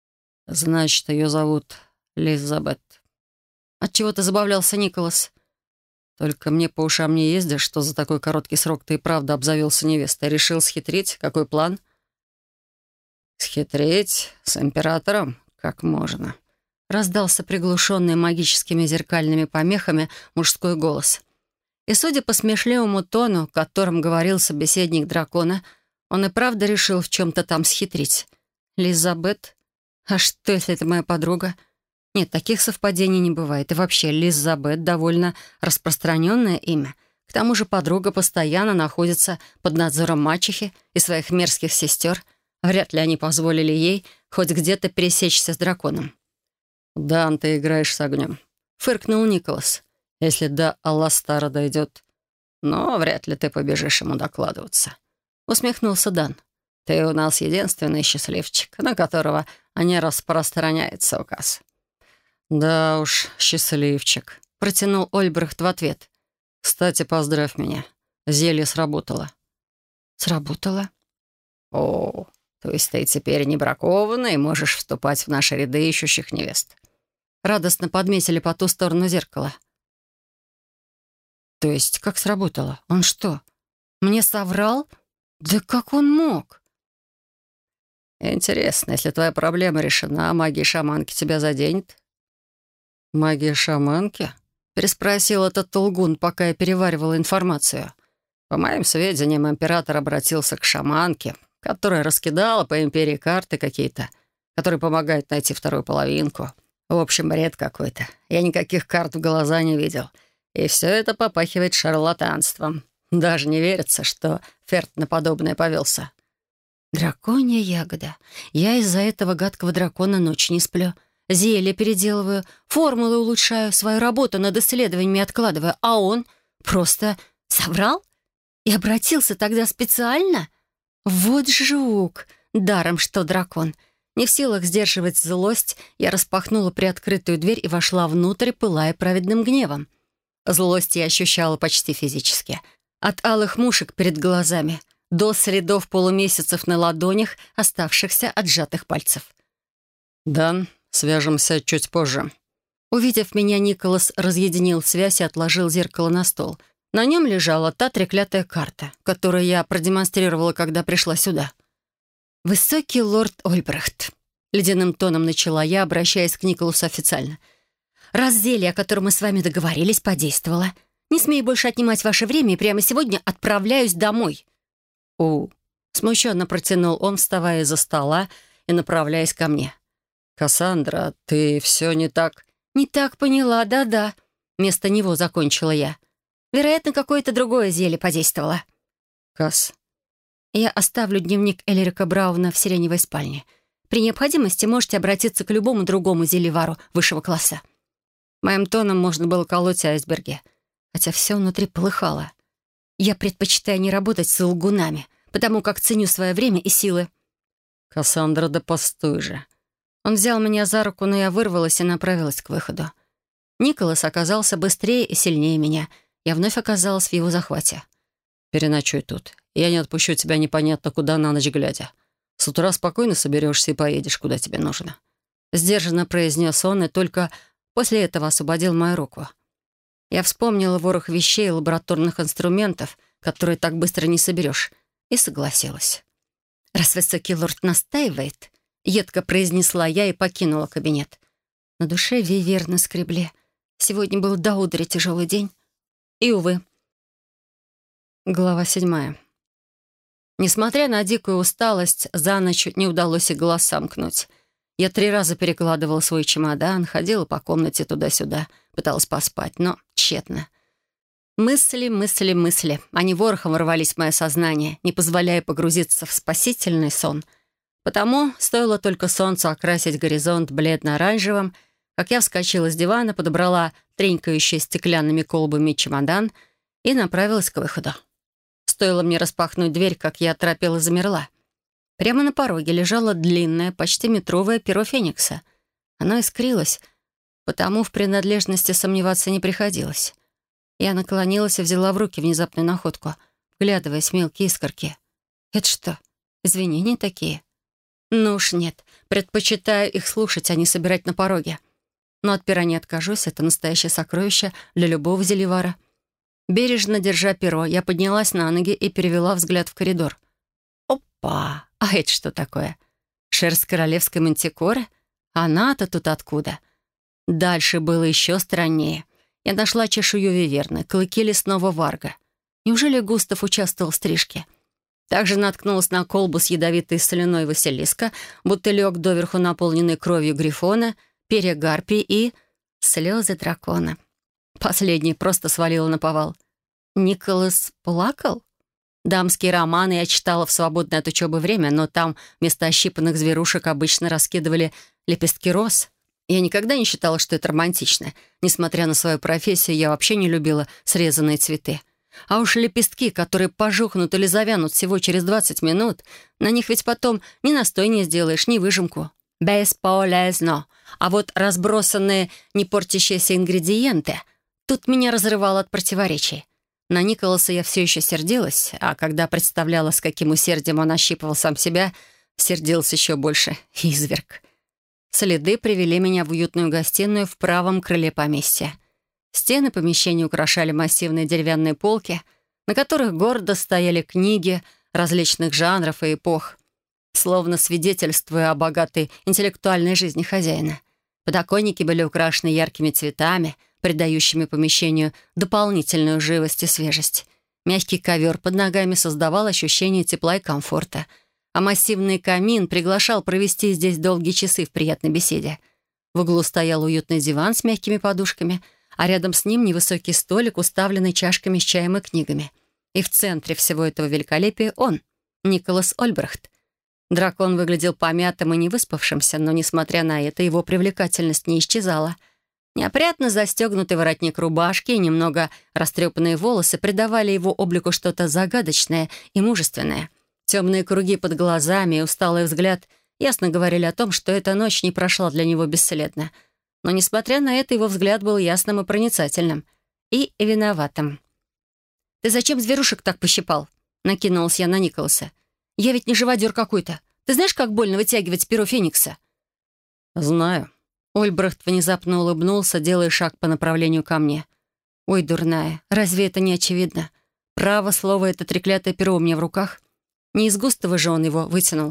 «Значит, ее зовут Лизабет». Отчего-то забавлялся Николас. «Только мне по ушам не ездишь, что за такой короткий срок ты и правда обзавелся невестой. Решил схитрить? Какой план?» «Схитрить? С императором? Как можно?» Раздался приглушенный магическими зеркальными помехами мужской голос. И, судя по смешливому тону, которым говорил собеседник дракона, он и правда решил в чем-то там схитрить. «Лизабет? А что, если это моя подруга?» Нет, таких совпадений не бывает. И вообще, Лизабет — довольно распространенное имя. К тому же подруга постоянно находится под надзором мачехи и своих мерзких сестер. Вряд ли они позволили ей хоть где-то пересечься с драконом. «Дан, ты играешь с огнем», — фыркнул Николас. «Если до Алластара дойдет, но вряд ли ты побежишь ему докладываться», — усмехнулся Дан. «Ты у нас единственный счастливчик, на которого не распространяется указ». «Да уж, счастливчик», — протянул Ольбрахт в ответ. «Кстати, поздравь меня. Зелье сработало». «Сработало?» «О, то есть ты теперь не бракована и можешь вступать в наши ряды ищущих невест». Радостно подметили по ту сторону зеркала. «То есть как сработало? Он что, мне соврал? Да как он мог?» «Интересно, если твоя проблема решена, магия шаманки тебя заденет?» «Магия шаманки?» — переспросил этот лгун, пока я переваривала информацию. «По моим сведениям, император обратился к шаманке, которая раскидала по империи карты какие-то, которые помогают найти вторую половинку. В общем, бред какой-то. Я никаких карт в глаза не видел. И все это попахивает шарлатанством. Даже не верится, что Ферд на подобное повелся». «Драконья ягода. Я из-за этого гадкого дракона ночь не сплю. Зелье переделываю, формулы улучшаю, свою работу над исследованиями откладываю, а он просто соврал? И обратился тогда специально? Вот жук, даром что дракон. Не в силах сдерживать злость, я распахнула приоткрытую дверь и вошла внутрь, пылая праведным гневом. Злость я ощущала почти физически. От алых мушек перед глазами до следов полумесяцев на ладонях, оставшихся от сжатых пальцев. «Дан, свяжемся чуть позже». Увидев меня, Николас разъединил связь и отложил зеркало на стол. На нем лежала та треклятая карта, которую я продемонстрировала, когда пришла сюда. «Высокий лорд Ольбрахт», — ледяным тоном начала я, обращаясь к Николасу официально. «Раз зелье, о котором мы с вами договорились, подействовало, не смею больше отнимать ваше время и прямо сегодня отправляюсь домой». «У...» — смущенно протянул он, вставая из-за стола и направляясь ко мне. «Кассандра, ты все не так...» «Не так поняла, да-да», — вместо него закончила я. «Вероятно, какое-то другое зелье подействовало». «Касс...» «Я оставлю дневник Элерика Брауна в сиреневой спальне. При необходимости можете обратиться к любому другому зельевару высшего класса». Моим тоном можно было колоть айсберги, хотя все внутри полыхало. Я предпочитаю не работать с лгунами, потому как ценю свое время и силы. «Кассандра, да постой же». Он взял меня за руку, но я вырвалась и направилась к выходу. Николас оказался быстрее и сильнее меня. Я вновь оказалась в его захвате. «Переночуй тут. Я не отпущу тебя непонятно куда на ночь глядя. С утра спокойно соберешься и поедешь, куда тебе нужно». Сдержанно произнес он, и только после этого освободил мою руку. Я вспомнила ворох вещей и лабораторных инструментов, которые так быстро не соберешь, и согласилась. «Раз высокий лорд настаивает», — едко произнесла я и покинула кабинет. На душе виверны скребли. Сегодня был до удара тяжелый день. И, увы. Глава седьмая. Несмотря на дикую усталость, за ночь не удалось и глаз сомкнуть. Я три раза перекладывала свой чемодан, ходила по комнате туда-сюда, пыталась поспать, но тщетно. Мысли, мысли, мысли. Они ворохом ворвались в мое сознание, не позволяя погрузиться в спасительный сон. Потому стоило только солнцу окрасить горизонт бледно-оранжевым, как я вскочила с дивана, подобрала тренькающий стеклянными колбами чемодан и направилась к выходу. Стоило мне распахнуть дверь, как я оторопела и замерла. Прямо на пороге лежало длинное, почти метровое перо Феникса. Оно искрилось, потому в принадлежности сомневаться не приходилось. Я наклонилась и взяла в руки внезапную находку, вглядываясь в мелкие искорки. «Это что, извинения такие?» «Ну уж нет, предпочитаю их слушать, а не собирать на пороге. Но от пера не откажусь, это настоящее сокровище для любого зельевара». Бережно держа перо, я поднялась на ноги и перевела взгляд в коридор. «Опа! А это что такое? Шерсть королевской мантикоры? Она-то тут откуда?» Дальше было еще страннее. Я нашла чешую виверны, клыки лесного варга. Неужели Густав участвовал в стрижке? Также наткнулась на колбу с ядовитой соляной Василиска, бутылек, доверху наполненный кровью грифона, перья гарпии и слезы дракона. Последний просто свалила наповал. Николас плакал? Дамские романы я читала в свободное от учебы время, но там вместо ощипанных зверушек обычно раскидывали лепестки роз. Я никогда не считала, что это романтично. Несмотря на свою профессию, я вообще не любила срезанные цветы. А уж лепестки, которые пожухнут или завянут всего через двадцать минут, на них ведь потом ни настой не сделаешь, ни выжимку. Бесполезно. А вот разбросанные, не портящиеся ингредиенты, тут меня разрывало от противоречий. На Николаса я все еще сердилась, а когда представляла, с каким усердием он ощипывал сам себя, сердилась еще больше. Изверг. Следы привели меня в уютную гостиную в правом крыле поместья. Стены помещения украшали массивные деревянные полки, на которых гордо стояли книги различных жанров и эпох, словно свидетельствуя о богатой интеллектуальной жизни хозяина. Подоконники были украшены яркими цветами, придающими помещению дополнительную живость и свежесть. Мягкий ковер под ногами создавал ощущение тепла и комфорта, а массивный камин приглашал провести здесь долгие часы в приятной беседе. В углу стоял уютный диван с мягкими подушками, а рядом с ним невысокий столик, уставленный чашками с чаем и книгами. И в центре всего этого великолепия он, Николас Ольбрахт. Дракон выглядел помятым и невыспавшимся, но, несмотря на это, его привлекательность не исчезала. Неопрятно застегнутый воротник рубашки и немного растрепанные волосы придавали его облику что-то загадочное и мужественное. Темные круги под глазами и усталый взгляд ясно говорили о том, что эта ночь не прошла для него бесследно. Но, несмотря на это, его взгляд был ясным и проницательным. И виноватым. «Ты зачем зверушек так пощипал?» — накинулась я на Николаса. «Я ведь не живодер какой-то. Ты знаешь, как больно вытягивать перо Феникса?» «Знаю». Ольбрахт внезапно улыбнулся, делая шаг по направлению ко мне. «Ой, дурная, разве это не очевидно? Право слово, это треклятое перо у меня в руках. Не из густого же он его вытянул».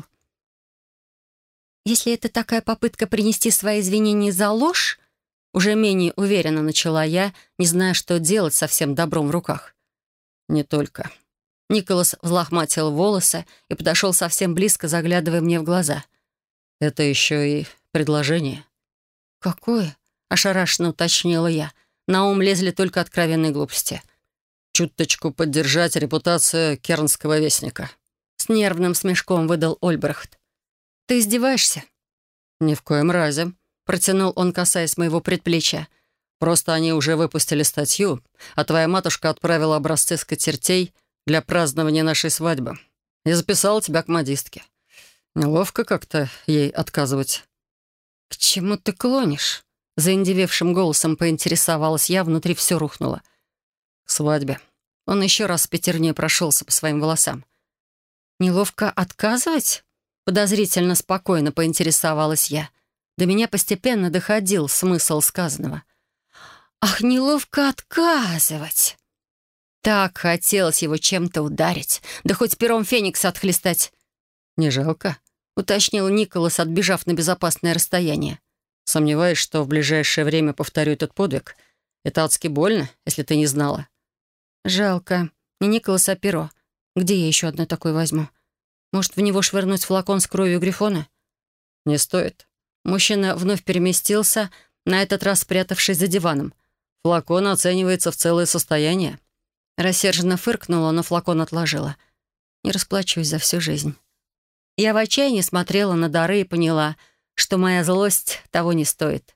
«Если это такая попытка принести свои извинения за ложь, уже менее уверенно начала я, не зная, что делать со всем добром в руках». «Не только». Николас взлохматил волосы и подошел совсем близко, заглядывая мне в глаза. «Это еще и предложение». «Какое?» — ошарашенно уточнила я. На ум лезли только откровенные глупости. «Чуточку поддержать репутацию Кернского вестника». С нервным смешком выдал Ольбрахт. «Ты издеваешься?» «Ни в коем разе», — протянул он, касаясь моего предплечья. «Просто они уже выпустили статью, а твоя матушка отправила образцы скатертей для празднования нашей свадьбы. Я записала тебя к модистке. Неловко как-то ей отказывать». «К чему ты клонишь?» Заиндевевшим голосом поинтересовалась я, внутри все рухнуло. «К свадьбе». Он еще раз пятерней прошелся по своим волосам. «Неловко отказывать?» Подозрительно спокойно поинтересовалась я. До меня постепенно доходил смысл сказанного. «Ах, неловко отказывать!» Так хотелось его чем-то ударить, да хоть пером Феникса отхлестать. «Не жалко?» — уточнил Николас, отбежав на безопасное расстояние. «Сомневаюсь, что в ближайшее время повторю этот подвиг. Это адски больно, если ты не знала». «Жалко. Не Николас, а перо. Где я еще одно такое возьму? Может, в него швырнуть флакон с кровью Грифона?» «Не стоит». Мужчина вновь переместился, на этот раз спрятавшись за диваном. «Флакон оценивается в целое состояние». Рассерженно фыркнула, но флакон отложила. «Не расплачусь за всю жизнь». Я в отчаянии смотрела на дары и поняла, что моя злость того не стоит.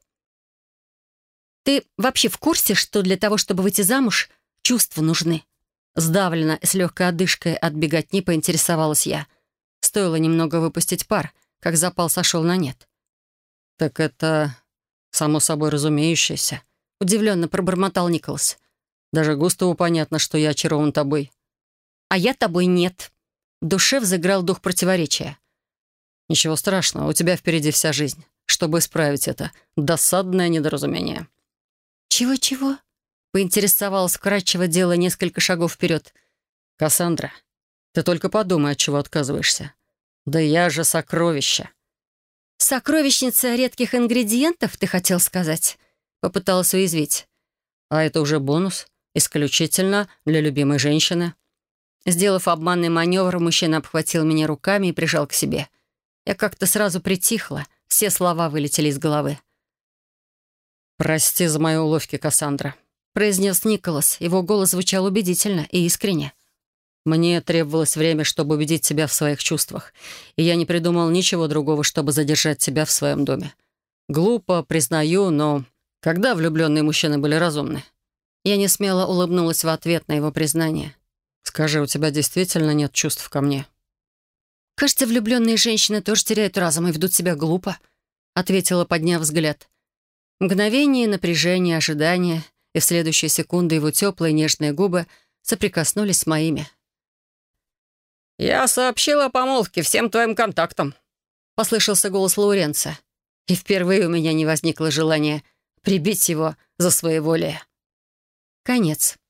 «Ты вообще в курсе, что для того, чтобы выйти замуж, чувства нужны?» Сдавленно и с легкой одышкой от беготни поинтересовалась я. Стоило немного выпустить пар, как запал сошел на нет. «Так это само собой разумеющееся», — удивленно пробормотал Николас. «Даже Густаву понятно, что я очарован тобой». «А я тобой нет». В душе взыграл дух противоречия. «Ничего страшного, у тебя впереди вся жизнь, чтобы исправить это досадное недоразумение». «Чего-чего?» — поинтересовалась вкратчиво, делая несколько шагов вперед. «Кассандра, ты только подумай, от чего отказываешься. Да я же сокровище». «Сокровищница редких ингредиентов, ты хотел сказать?» Попыталась уязвить. «А это уже бонус, исключительно для любимой женщины». Сделав обманный маневр, мужчина обхватил меня руками и прижал к себе. Я как-то сразу притихла, все слова вылетели из головы. «Прости за мои уловки, Кассандра», — произнес Николас. Его голос звучал убедительно и искренне. «Мне требовалось время, чтобы убедить тебя в своих чувствах, и я не придумал ничего другого, чтобы задержать тебя в своем доме. Глупо, признаю, но когда влюбленные мужчины были разумны?» Я не смело улыбнулась в ответ на его признание. «Скажи, у тебя действительно нет чувств ко мне?» «Кажется, влюбленные женщины тоже теряют разум и ведут себя глупо», — ответила, подняв взгляд. Мгновение напряжения, ожидания, и в следующую секунду его теплые нежные губы соприкоснулись с моими. «Я сообщила о помолвке всем твоим контактам», — послышался голос Лауренца. И впервые у меня не возникло желания прибить его за своеволие. Конец.